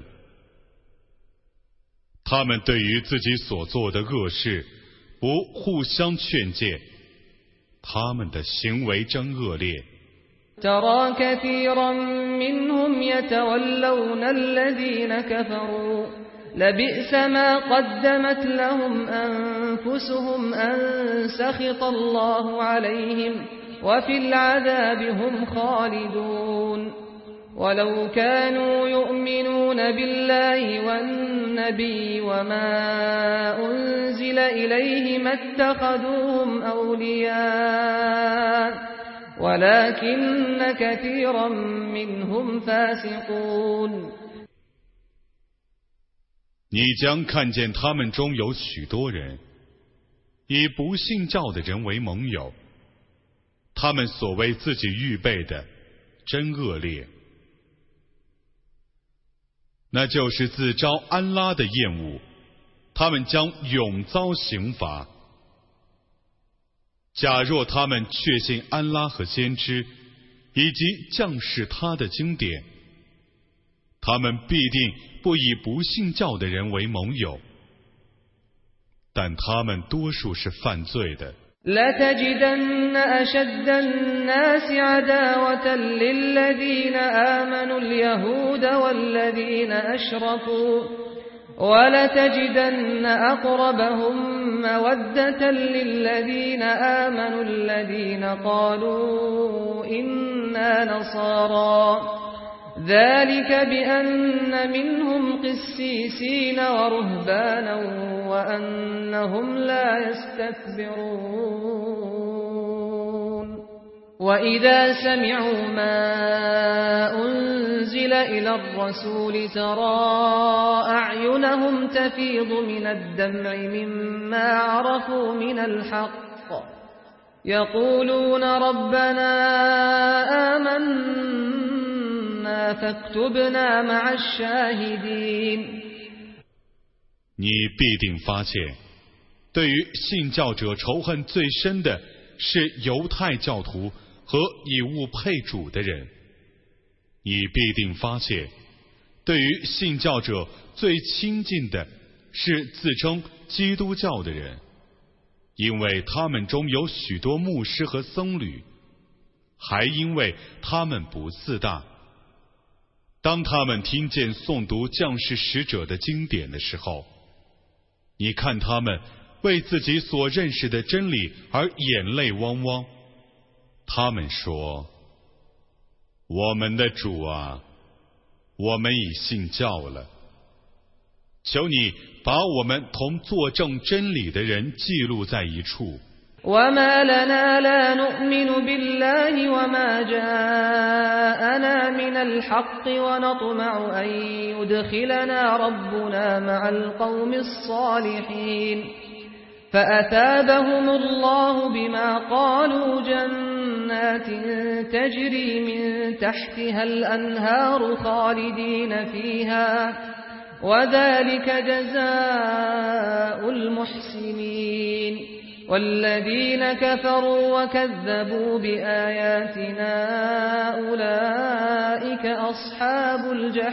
他们对于自己所做的恶事不互相劝诫，他们的行为真恶劣。 ترى كثيرا منهم يتولون الذين كفروا لبئس ما قدمت لهم أنفسهم أن سخط الله عليهم وفي العذاب هم خالدون ولو كانوا يؤمنون بالله والنبي وما أنزل إليه ما اتخذوهم أولياء ولكن كثيرا منهم فاسقون 你将看见他们中有许多人以不信教的人为盟友，他们所为自己预备的真恶劣，那就是自招安拉的厌恶，他们将永遭刑罚。假若他们确信安拉和先知以及降世他的经典，他们必定不以不信教的人为盟友，但他们多数是犯罪的。 لتجدن أشد الناس عداوة للذين آمنوا اليهود والذين أشركوا ولتجدن أقربهم مودة للذين آمنوا الذين قالوا إنا نصارى ذلك بأن منهم قسيسين ورهبانا وأنهم لا يستكبرون وإذا سمعوا ما أنزل إلى الرسول ترى أعينهم تفيض من الدمع مما عرفوا من الحق يقولون ربنا آمنا فاكتبنا مع الشاهدين 你必定发现，对于信教者仇恨最深的是犹太教徒和以物配主的人。你必定发现，对于信教者最亲近的是自称基督教的人，因为他们中有许多牧师和僧侣，还因为他们不自大。当他们听见诵读降世使者的经典的时候，你看他们为自己所认识的真理而眼泪汪汪。他们说：我们的主啊，我们已信教了，求你把我们同作证真理的人记录在一处。 وما لنا لا نؤمن بالله وما جاءنا من الحق ونطمع أن يدخلنا ربنا مع القوم الصالحين فأثابهم الله بما قالوا جنات تجري من تحتها الأنهار خالدين فيها وذلك جزاء المحسنين والذين كفروا وكذبوا بآياتنا أولئك أصحاب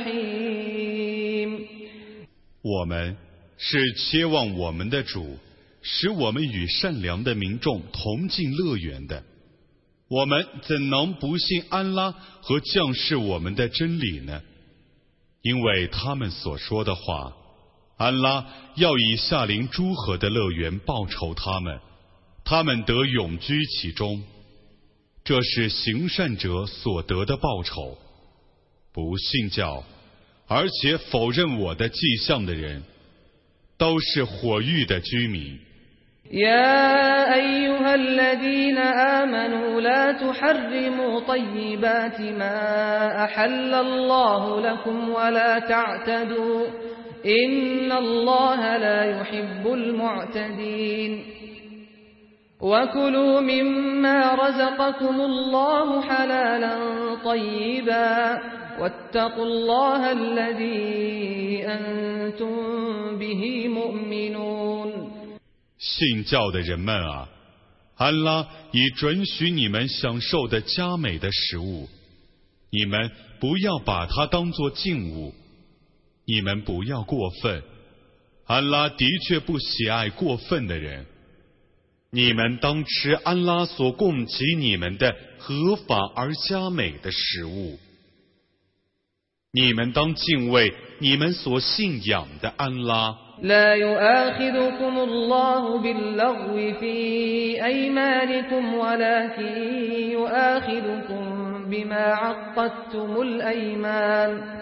الجحيم 我们是切望我们的主使我们与善良的民众同进乐园的，我们怎能不信安拉和降世我们的真理呢？因为他们所说的话，安拉要以下临诸河的乐园报酬他们，他们得永居其中，这是行善者所得的报酬。不信教而且否认我的迹象的人，都是火域的居民。 يا أيها الذين آمنوا لا تحرموا طيبات ما أحل الله لكم ولا تعتدوا إن الله لا يحب المعتدين وكلوا مما رزقكم الله حلالا طيبا واتقوا الله الذي أنتم به مؤمنون 信教的人们啊，安拉已准许你们享受的佳美的食物，你们不要把它当作禁物，你们不要过分，安拉的确不喜爱过分的人。你们当吃安拉所供给你们的合法而佳美的食物，你们当敬畏你们所信仰的安拉。 لا يؤاخذكم الله باللغو في أيمانكم ولكن يؤاخذكم بما عقدتم الأيمان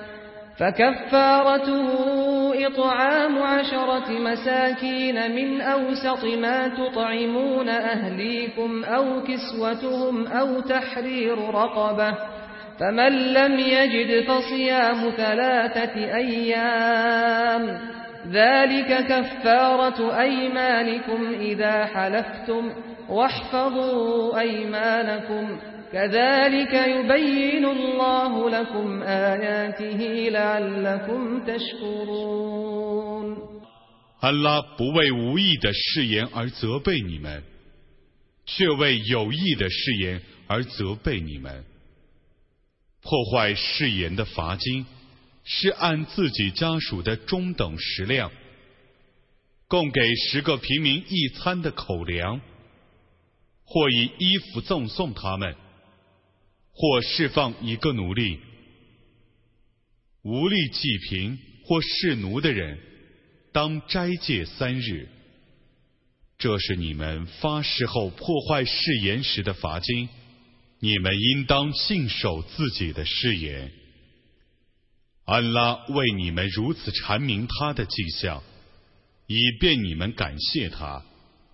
فكفارته إطعام 10 مساكين من أوسط ما تطعمون أهليكم أو كسوتهم أو تحرير رقبة فمن لم يجد فصيام 3 أيام ذلك كفارة أيمانكم إذا حلفتم واحفظوا أيمانكم كذلك يبين الله لكم آياته لعلكم تشكرون 安拉不为无意的誓言而责备你们，却为有意的誓言而责备你们。破坏誓言的罚金是按自己家属的中等食量，供给10个平民一餐的口粮，或以衣服赠送他们，或释放一个奴隶。无力济贫或侍奴的人，当斋戒3日。这是你们发誓后破坏誓言时的罚金，你们应当信守自己的誓言。安拉为你们如此阐明他的迹象，以便你们感谢他。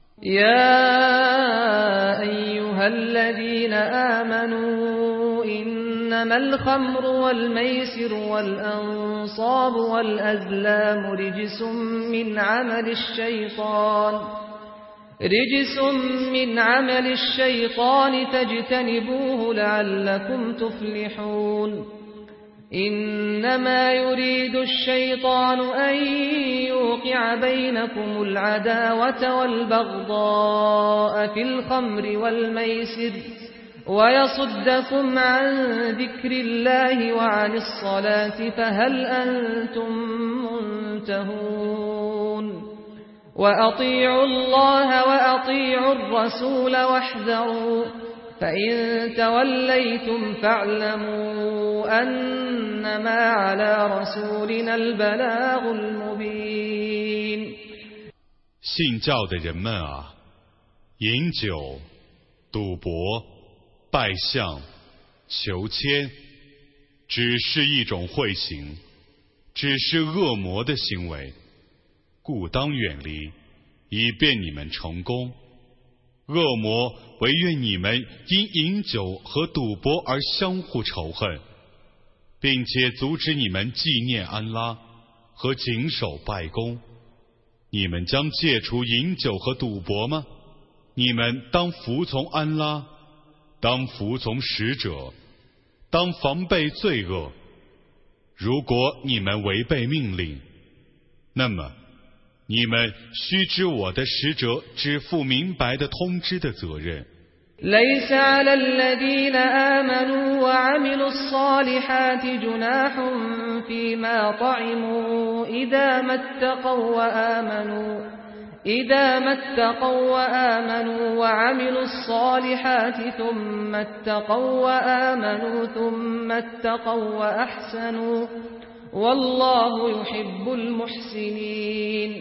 يا أيها الذين آمنوا إنما الخمر والميسر والأنصاب والأزلام رجس من عمل الشيطان فاجتنبوه لعلكم تفلحون إنما يريد الشيطان أن يوقع بينكم العداوة والبغضاء في الخمر والميسر ويصدكم عن ذكر الله وعن الصلاة فهل أنتم منتهون وأطيعوا الله وأطيعوا الرسول واحذروا فإن توليتم فاعلموا أنما على رسولنا البلاغ المبين 信教的人们啊，饮酒、赌博、拜相、求签，只是一种秽行，只是恶魔的行为，故当远离，以便你们成功。 恶魔惟愿你们因饮酒和赌博而相互仇恨，并且阻止你们纪念安拉和谨守拜功。你们将戒除饮酒和赌博吗？你们当服从安拉，当服从使者，当防备罪恶。如果你们违背命令，那么你们须知我的使者只负明白的通知的责任。 ليس على الذين آمنوا وعملوا الصالحات جناح فيما طعموا إذا ما اتقوا وآمنوا وعملوا الصالحات ثم اتقوا وآمنوا ثم اتقوا وأحسنوا والله يحب المحسنين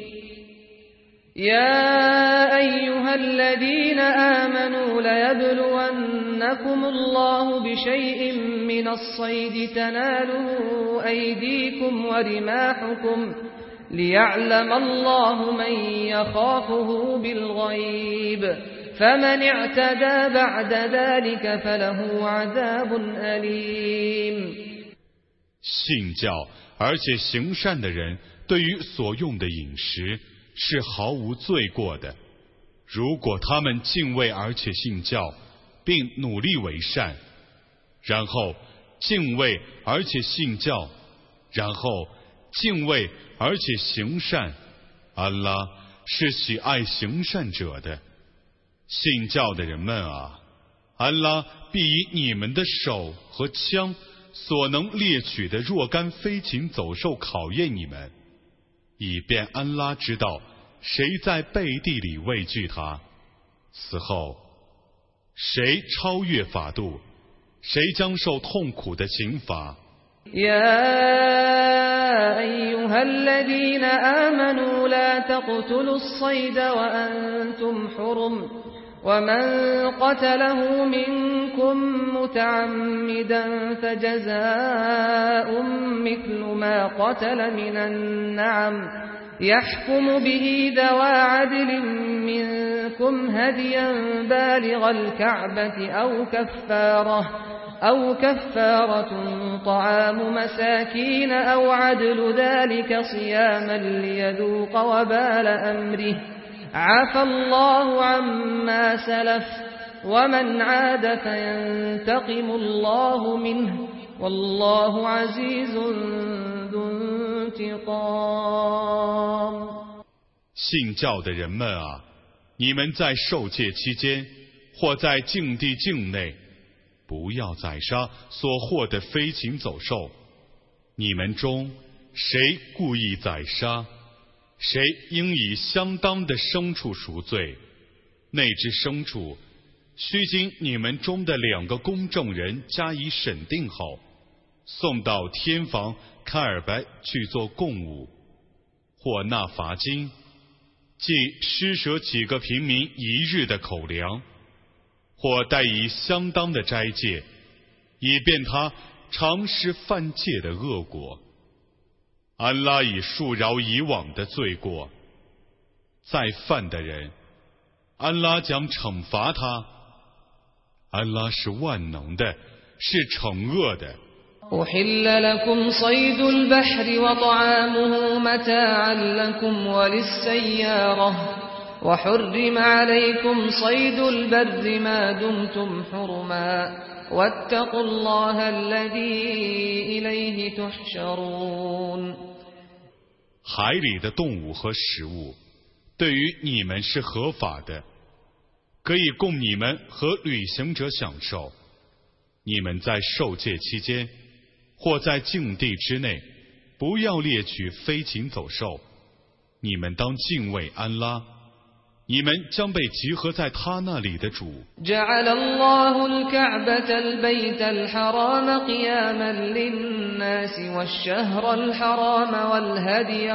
يا أيها الذين آمنوا ليبلونكم الله بشيء من الصيد تناله أيديكم ورماحكم ليعلم الله من يخافه بالغيب فمن اعتدى بعد ذلك فله عذاب أليم。 信教而且行善的人，对于所用的饮食是毫无罪过的。如果他们敬畏而且信教，并努力为善，然后敬畏而且信教，然后敬畏而且行善，安拉是喜爱行善者的。信教的人们啊，安拉必以你们的手和枪所能猎取的若干飞禽走兽考验你们，以便安拉知道谁在背地里畏惧他，此后谁超越法度，谁将受痛苦的刑罚。 يا أيها الذين آمنوا لا تقتلوا الصيد وأنتم حرم ومن قتله منكم متعمدا فجزاء مثل ما قتل من النعم يحكم به ذوى عدل منكم هديا بالغ الكعبة أو كفارة طعام مساكين أو عدل ذلك صياما ليذوق وبال أمره عفى الله عما سلف ومن عاد فينتقم الله منه والله عزيز ذو انتقام。 信教的人们啊，你们在受戒期间或在境地境内，不要宰杀所获的飞禽走兽。你们中谁故意宰杀，谁应以相当的牲畜赎罪。那只牲畜须经你们中的2个公证人加以审定后，送到天房卡尔白去做供物，或纳罚金，即施舍几个平民1日的口粮，或带以相当的斋戒，以便他尝试犯戒的恶果。安拉已恕饶以往的罪过，再犯的人，安拉将惩罚他。安拉是万能的，是惩恶的。 أحل لكم صيد البحر وطعامه متاعا لكم وللسيارة وحرم عليكم صيد البر ما دمتم حرما واتقوا الله الذي إليه تحشرون。 海里的动物和食物对于你们是合法的，可以供你们和旅行者享受。你们在受戒期间或在境地之内，不要猎取飞禽走兽。你们当敬畏安拉，你们将被集合在他那里的主。 جعل الله الكعبة البيت الحرام قياما للناس والشهر الحرام والهدي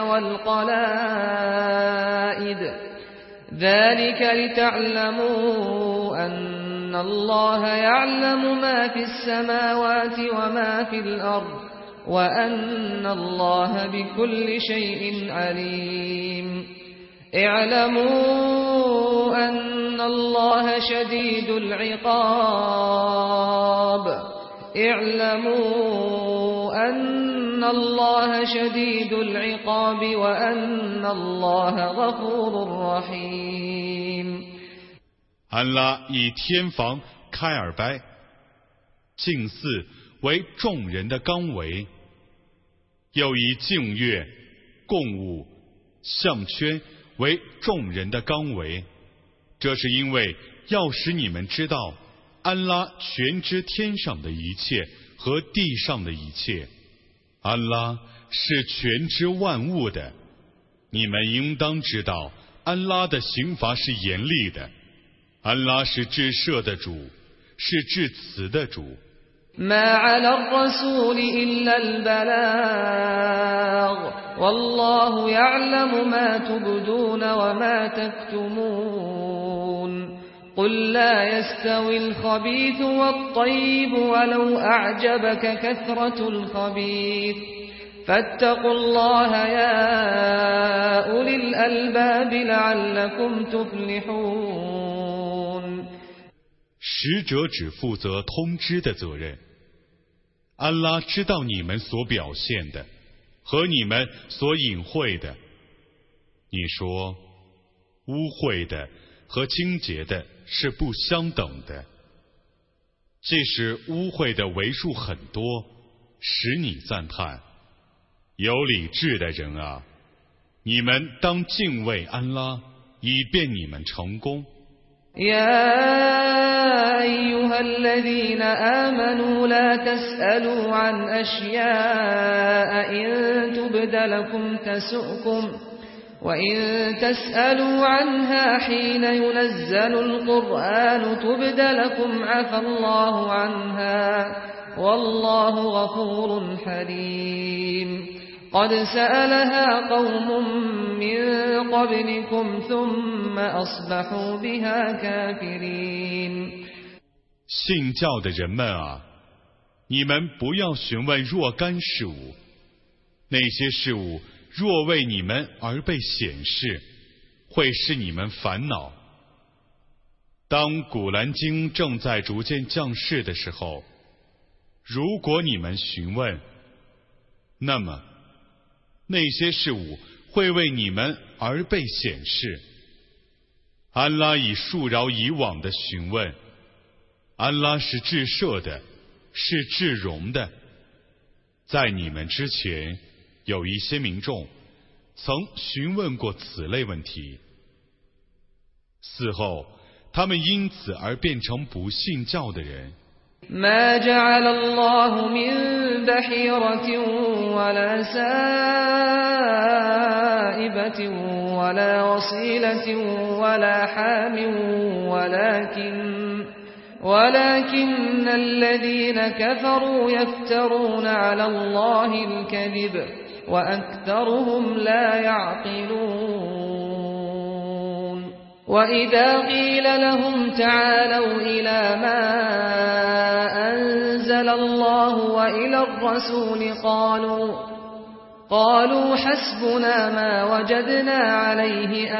والقلائد ذلك لتعلموا أن الله يعلم ما في السماوات وما في الأرض وأن الله بكل شيء عليم。 اعلموا أن الله شديد العقاب اعلموا أن الله شديد العقاب وأن الله غفور رحيم。 安拉以天房开尔拜、净寺为众人的纲围，又以净月、供物、项圈为众人的纲围，这是因为要使你们知道，安拉全知天上的一切和地上的一切，安拉是全知万物的。你们应当知道，安拉的刑罚是严厉的，安拉是至赦的主，是至慈的主。 ما على الرسول إلا البلاغ والله يعلم ما تبدون وما تكتمون قل لا يستوي الخبيث والطيب ولو أعجبك كثرة الخبيث فاتقوا الله يا أولي الألباب لعلكم تفلحون。 使者只负责通知的责任。安拉知道你们所表现的和你们所隐晦的。你说，污秽的和清洁的是不相等的。即使污秽的为数很多，使你赞叹。有理智的人啊，你们当敬畏安拉，以便你们成功。 يا أيها الذين آمنوا لا تسألوا عن أشياء إن تبد لكم تسؤكم وإن تسألوا عنها حين ينزل القرآن تبد لكم عفى الله عنها والله غفور حليم。قد سألها قوم من قبلكم ثم أصبحوا بها كافرين。 信教的人们啊，你们不要询问若干事物，那些事物若为你们而被显示，会使你们烦恼。当古兰经正在逐渐降世的时候，如果你们询问，那么那些事物会为你们而被显示。安拉已恕饶以往的询问，安拉是至赦的，是至容的。在你们之前，有一些民众曾询问过此类问题，嗣后他们因此而变成不信教的人。 ما جعل الله من بحيرة ولا سائبة ولا وصيلة ولا حام ولكن الذين كفروا يفترون على الله الكذب وأكثرهم لا يعقلون. وإذا قيل لهم تعالوا إلى ما أنزل الله وإلى الرسول قالوا حسبنا ما وجدنا عليه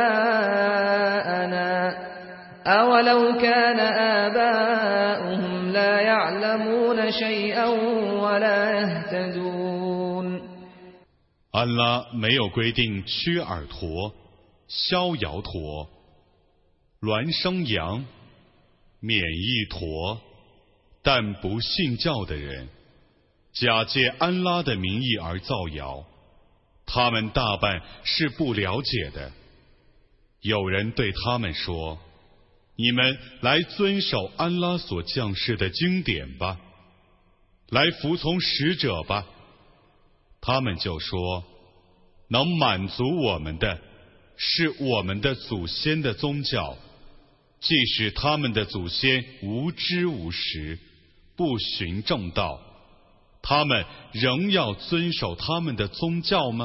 آباءنا أولو كان آباؤهم لا يعلمون شيئا ولا يهتدون。 安拉没有规定屈耳驼、逍遥驼、孪生羊、免疫驼，但不信教的人假借安拉的名义而造谣，他们大半是不了解的。有人对他们说，你们来遵守安拉所降世的经典吧，来服从使者吧。他们就说，能满足我们的是我们的祖先的宗教，即使他们的祖先无知无识，不循正道，他们仍要遵守他们的宗教吗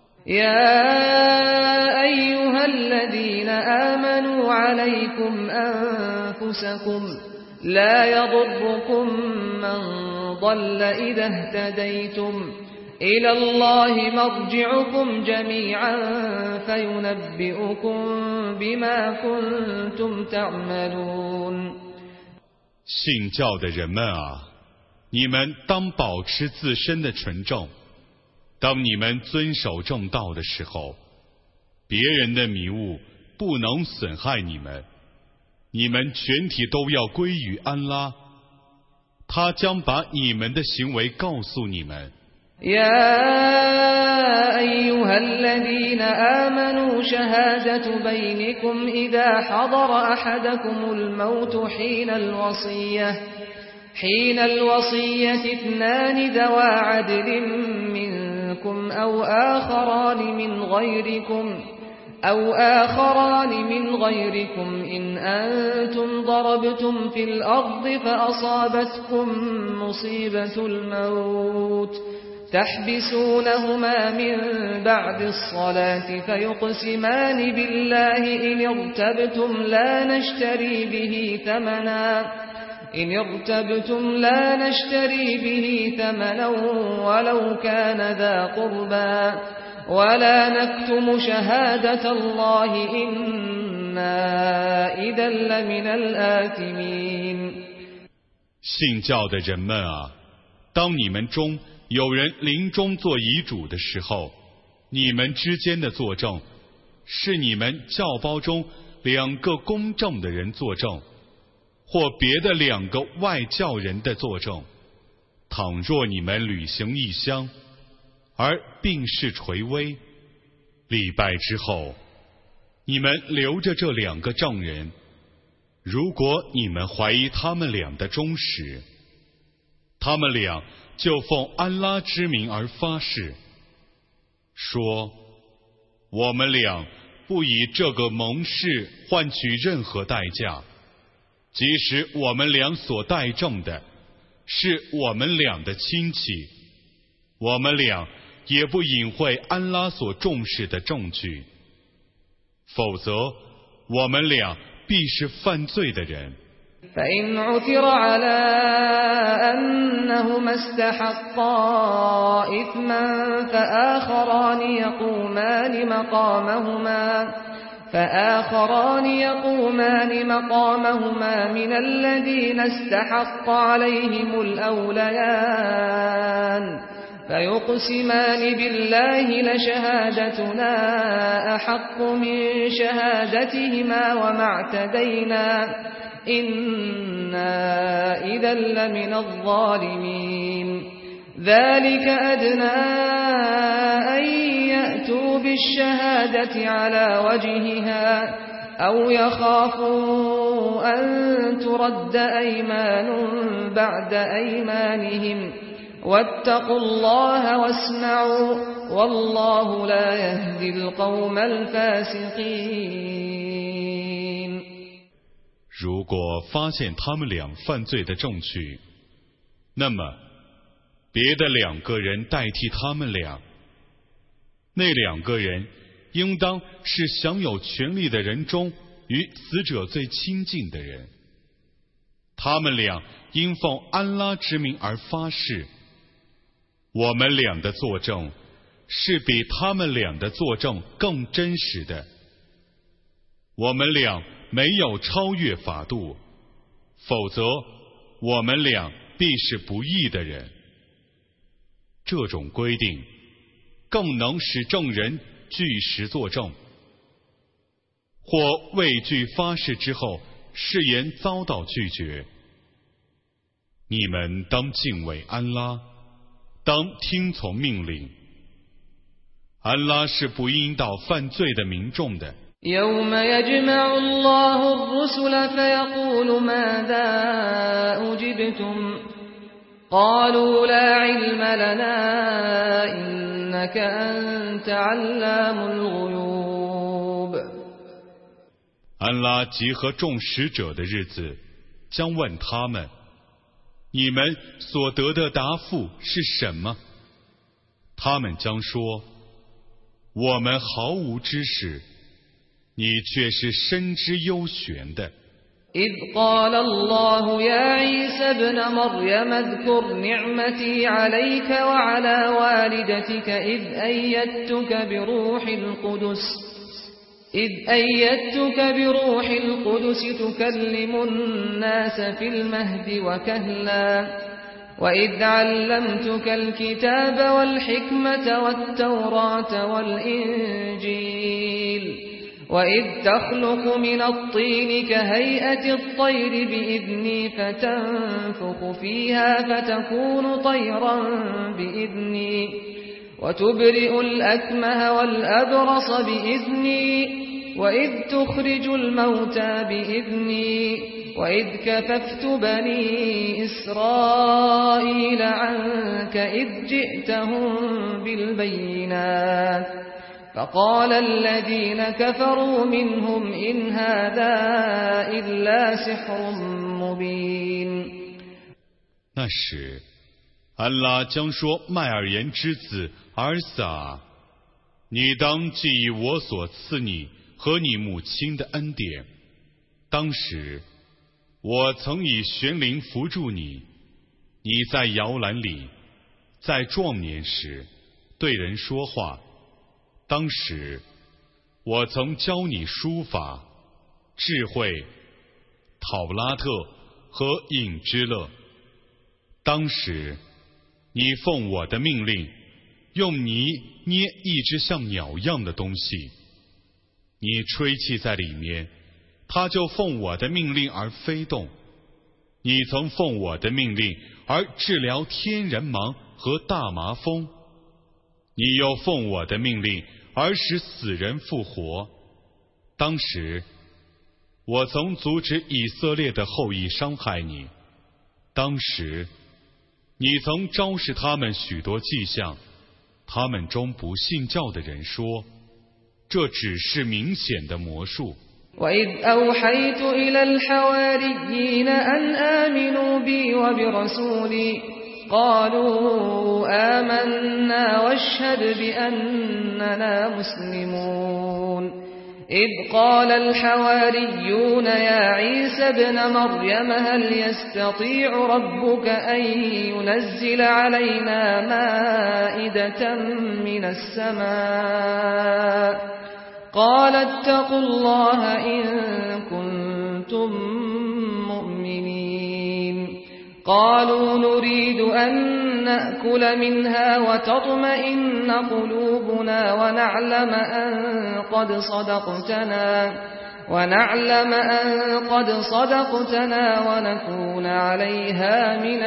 يا أيها الذين آمنوا عليكم أنفسكم لا يضركم من ضل إذا اهتديتم إلى الله مرجعكم جميعا فينبئكم بما كنتم تعملون。 信教的人们啊，你们当保持自身的纯正。当你们遵守正道的时候，别人的迷雾不能损害你们。你们全体都要归于安拉，他将把你们的行为告诉你们。 يا أيها الذين آمنوا شهادة بينكم إذا حضر أحدكم الموت حين الوصية اثنان ذوى عدل منكم أو آخران من غيركم إن أنتم ضربتم في الأرض فأصابتكم مصيبة الموت تحبسونهما من بعد الصلاة فيقسمان بالله إن ارتبتم لا نشتري به ثمنا ولو كان ذا قربى ولا نكتم شهادة الله إنا إذا لمن الآثمين。 信教的人们啊，当你们中有人临终做遗嘱的时候，你们之间的作证是你们教胞中2个公正的人作证，或别的2个外教人的作证。倘若你们履行异乡，而病势垂危，礼拜之后，你们留着这2个证人。如果你们怀疑他们俩的忠实，他们俩就奉安拉之名而发誓，说：我们俩不以这个盟誓换取任何代价，即使我们俩所代证的是我们俩的亲戚，我们俩也不隐晦安拉所重视的证据，否则我们俩必是犯罪的人。 فإن عثر على أنهما استحقا إثما فآخران يقومان مقامهما من الذين استحق عليهم الأوليان فيقسمان بالله لشهادتنا أحق من شهادتهما وما اعتدينا إنا إذا لمن الظالمين ذلك أدنى أن يأتوا بالشهادة على وجهها أو يخافوا أن ترد أيمان بعد أيمانهم واتقوا الله واسمعوا والله لا يهدي القوم الفاسقين。 如果发现他们俩犯罪的证据，那么别的2个人代替他们俩，那2个人应当是享有权利的人中与死者最亲近的人。他们俩因奉安拉之名而发誓，我们俩的作证是比他们俩的作证更真实的。我们俩没有超越法度，否则我们俩必是不义的人。这种规定更能使证人据实作证，或畏惧发誓之后誓言遭到拒绝。你们当敬畏安拉，当听从命令。安拉是不引导犯罪的民众的。 يوم يجمع الله الرسل فيقول ماذا أجبتم قالوا لا علم لنا إنك أنت علام الغيوب。 安拉集合众使者的日子，将问他们：你们所得的答复是什么？他们将说：我们毫无知识，你却是深知幽玄的。 إذ قال الله يا عيسى ابن مريم اذكر نعمتي عليك وعلى والدتك إذ أيدتك بروح القدس تكلم الناس في المهد وكهلا وإذ علمتك الكتاب والحكمة والتوراة والإنجيل وإذ تخلق من الطين كهيئة الطير بإذني فتنفخ فيها فتكون طيرا بإذني وتبرئ الأكمه والأبرص بإذني وإذ تخرج الموتى بإذني وإذ كففت بني إسرائيل عنك إذ جئتهم بالبينات فقال الذين كفروا منهم إن هذا إلا سحر مبين 那时，安拉将说：“麦尔言之子儿撒，你当记忆我所赐你和你母亲的恩典。当时，我曾以玄灵扶助你，你在摇篮里，在壮年时对人说话。当时，我曾教你书法、智慧、讨拉特和隐之乐。当时，你奉我的命令，用泥捏一只像鸟样的东西，你吹气在里面，它就奉我的命令而飞动。你曾奉我的命令而治疗天人盲和大麻风，你又奉我的命令而使死人复活。当时，我曾阻止以色列的后裔伤害你。当时，你曾昭示他们许多迹象，他们中不信教的人说，这只是明显的魔术。 وإذ أوحيت إلى الحواريين أن آمنوا بي وبرسولي قالوا آمنا واشهد بأننا مسلمون إذ قال الحواريون يا عيسى ابن مريم هل يستطيع ربك أن ينزل علينا مائدة من السماء قال اتقوا الله إن كنتم مؤمنين قالوا نريد أن نأكل منها وتطمئن قلوبنا ونعلم أن قد صدقتنا ونكون عليها من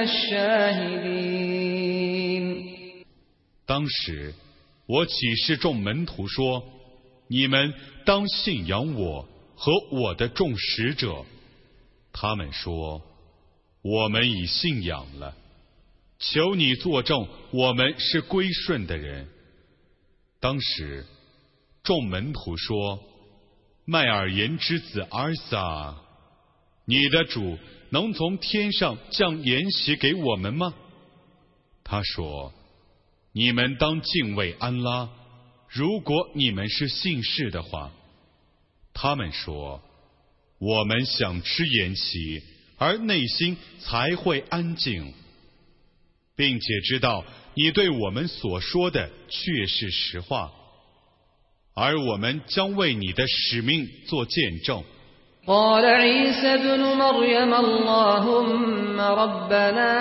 الشاهدين 当时，我启示众门徒说，你们当信仰我和我的众使者。他们说，我们已信仰了，求你作证，我们是归顺的人。当时，众门徒说，麦尔言之子儿撒，你的主能从天上降筵席给我们吗？他说，你们当敬畏安拉，如果你们是信士的话。他们说，我们想吃筵席，而内心才会安静，并且知道你对我们所说的确是实话，而我们将为你的使命做见证。 قال عيسى ابن مريم اللهم ربنا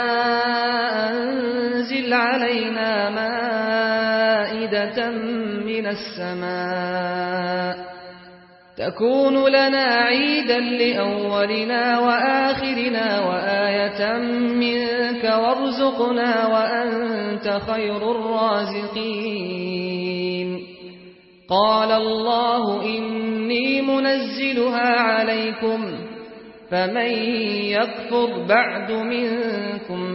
أنزل علينا مائدة من السماء تكون لنا عيدا لأولنا وآخرنا وآية منك وارزقنا وأنت خير الرازقين قال الله إني منزلها عليكم فمن يكفر بعد منكم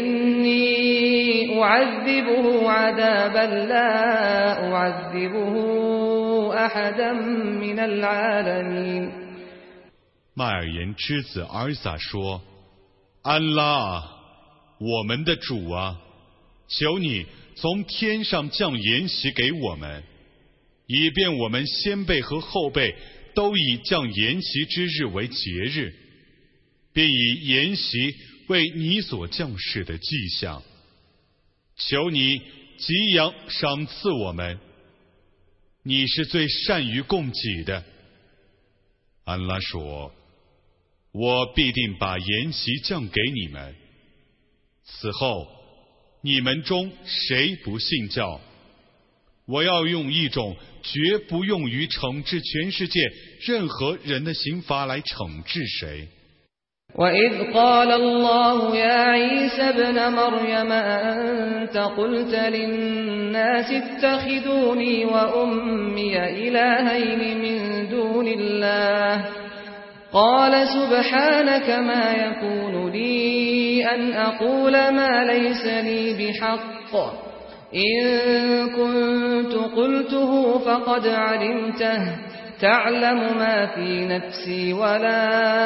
فإني أعذبه عذابا لا أعذبه أحدا من العالمين 麦尔言之子儿撒说，安拉，我们的主啊，求你从天上降筵席给我们，以便我们先辈和后辈都以降筵席之日为节日，并以筵席为你所降世的迹象。求你给养赏赐我们，你是最善于供给的。安拉说，我必定把筵席降给你们，此后你们中谁不信教，我要用一种绝不用于惩治全世界任何人的刑罚来惩治谁。 وَإِذْ قَالَ اللَّهُ يَا عِيسَى ابْنَ مَرْيَمَ أَأَنْتَ قُلْتَ لِلنَّاسِ اتَّخِذُونِي وَأُمِّيَ إِلَٰهَيْنِ مِن دُونِ اللَّهِ قَالَ سُبْحَانَكَ مَا يَكُونُ لِي أَنْ أَقُولَ مَا لَيْسَ لِي بِحَقٍّ إِن كُنتُ قُلْتُهُ فَقَدْ عَلِمْتَهُ تعلم ما في نفسي ولا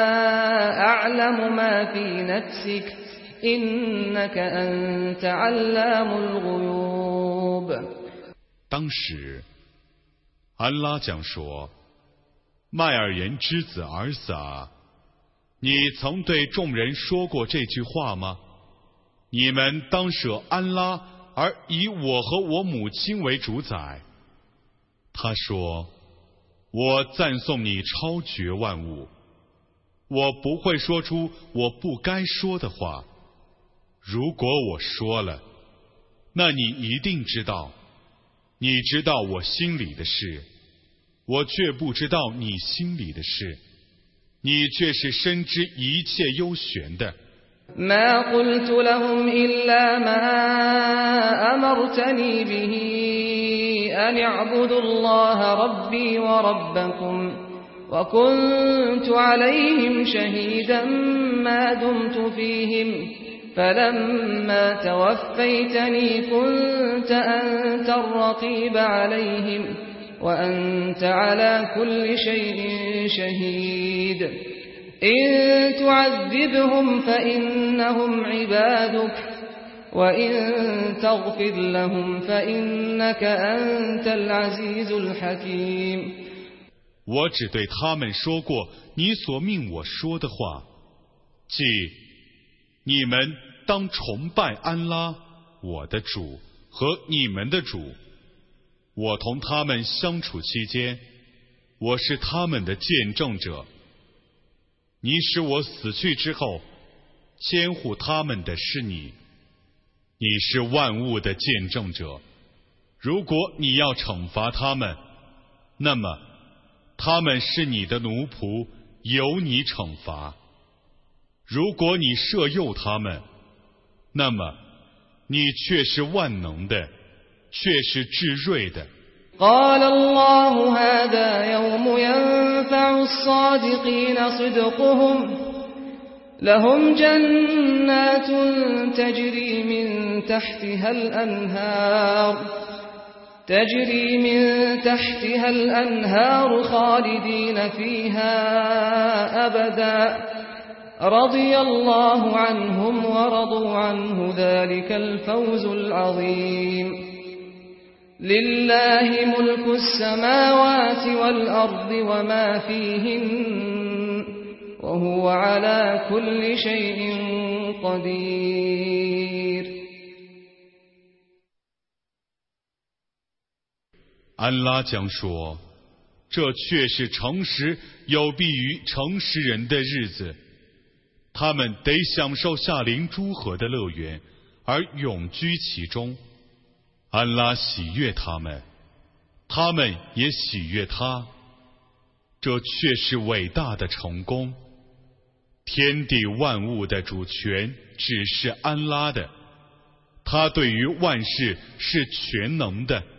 أعلم ما في نفسك إنك أنت علام الغيوب。 当时安拉讲说，麦尔言之子儿子啊，你曾对众人说过这句话吗？你们当舍安拉而以我和我母亲为主宰。他说，我赞颂你超绝万物，我不会说出我不该说的话。如果我说了，那你一定知道，你知道我心里的事，我却不知道你心里的事，你却是深知一切幽玄的。 ما قلت لهم إلا ما أمرتني به أن اعبدوا الله ربي وربكم وكنت عليهم شهيدا ما دمت فيهم فلما توفيتني كنت أنت الرقيب عليهم وأنت على كل شيء شهيد إن تعذبهم فإنهم عبادك وإن تغفر لهم فإنك أنت العزيز الحكيم。 我只对他们说过你所命我说的话，即你们当崇拜安拉，我的主和你们的主。我同他们相处期间，我是他们的见证者。你使我死去之后，监护他们的是你，你是万物的见证者。如果你要惩罚他们，那么他们是你的奴仆，由你惩罚。如果你赦宥他们，那么你却是万能的，却是至睿的。 قال الله هذا يوم ينفع الصادقين صدقهم لهم جنات تجري من تحتها الأنهار خالدين فيها أبدا رضي الله عنهم ورضوا عنه ذلك الفوز العظيم لله ملك السماوات والأرض وما فيهن وهو على كل شيء قدير。 安拉将说，这却是诚实有必于诚实人的日子，他们得享受夏临诸河的乐园，而永居其中。安拉喜悦他们，他们也喜悦他，这却是伟大的成功。天地万物的主权只是安拉的，他对于万事是全能的。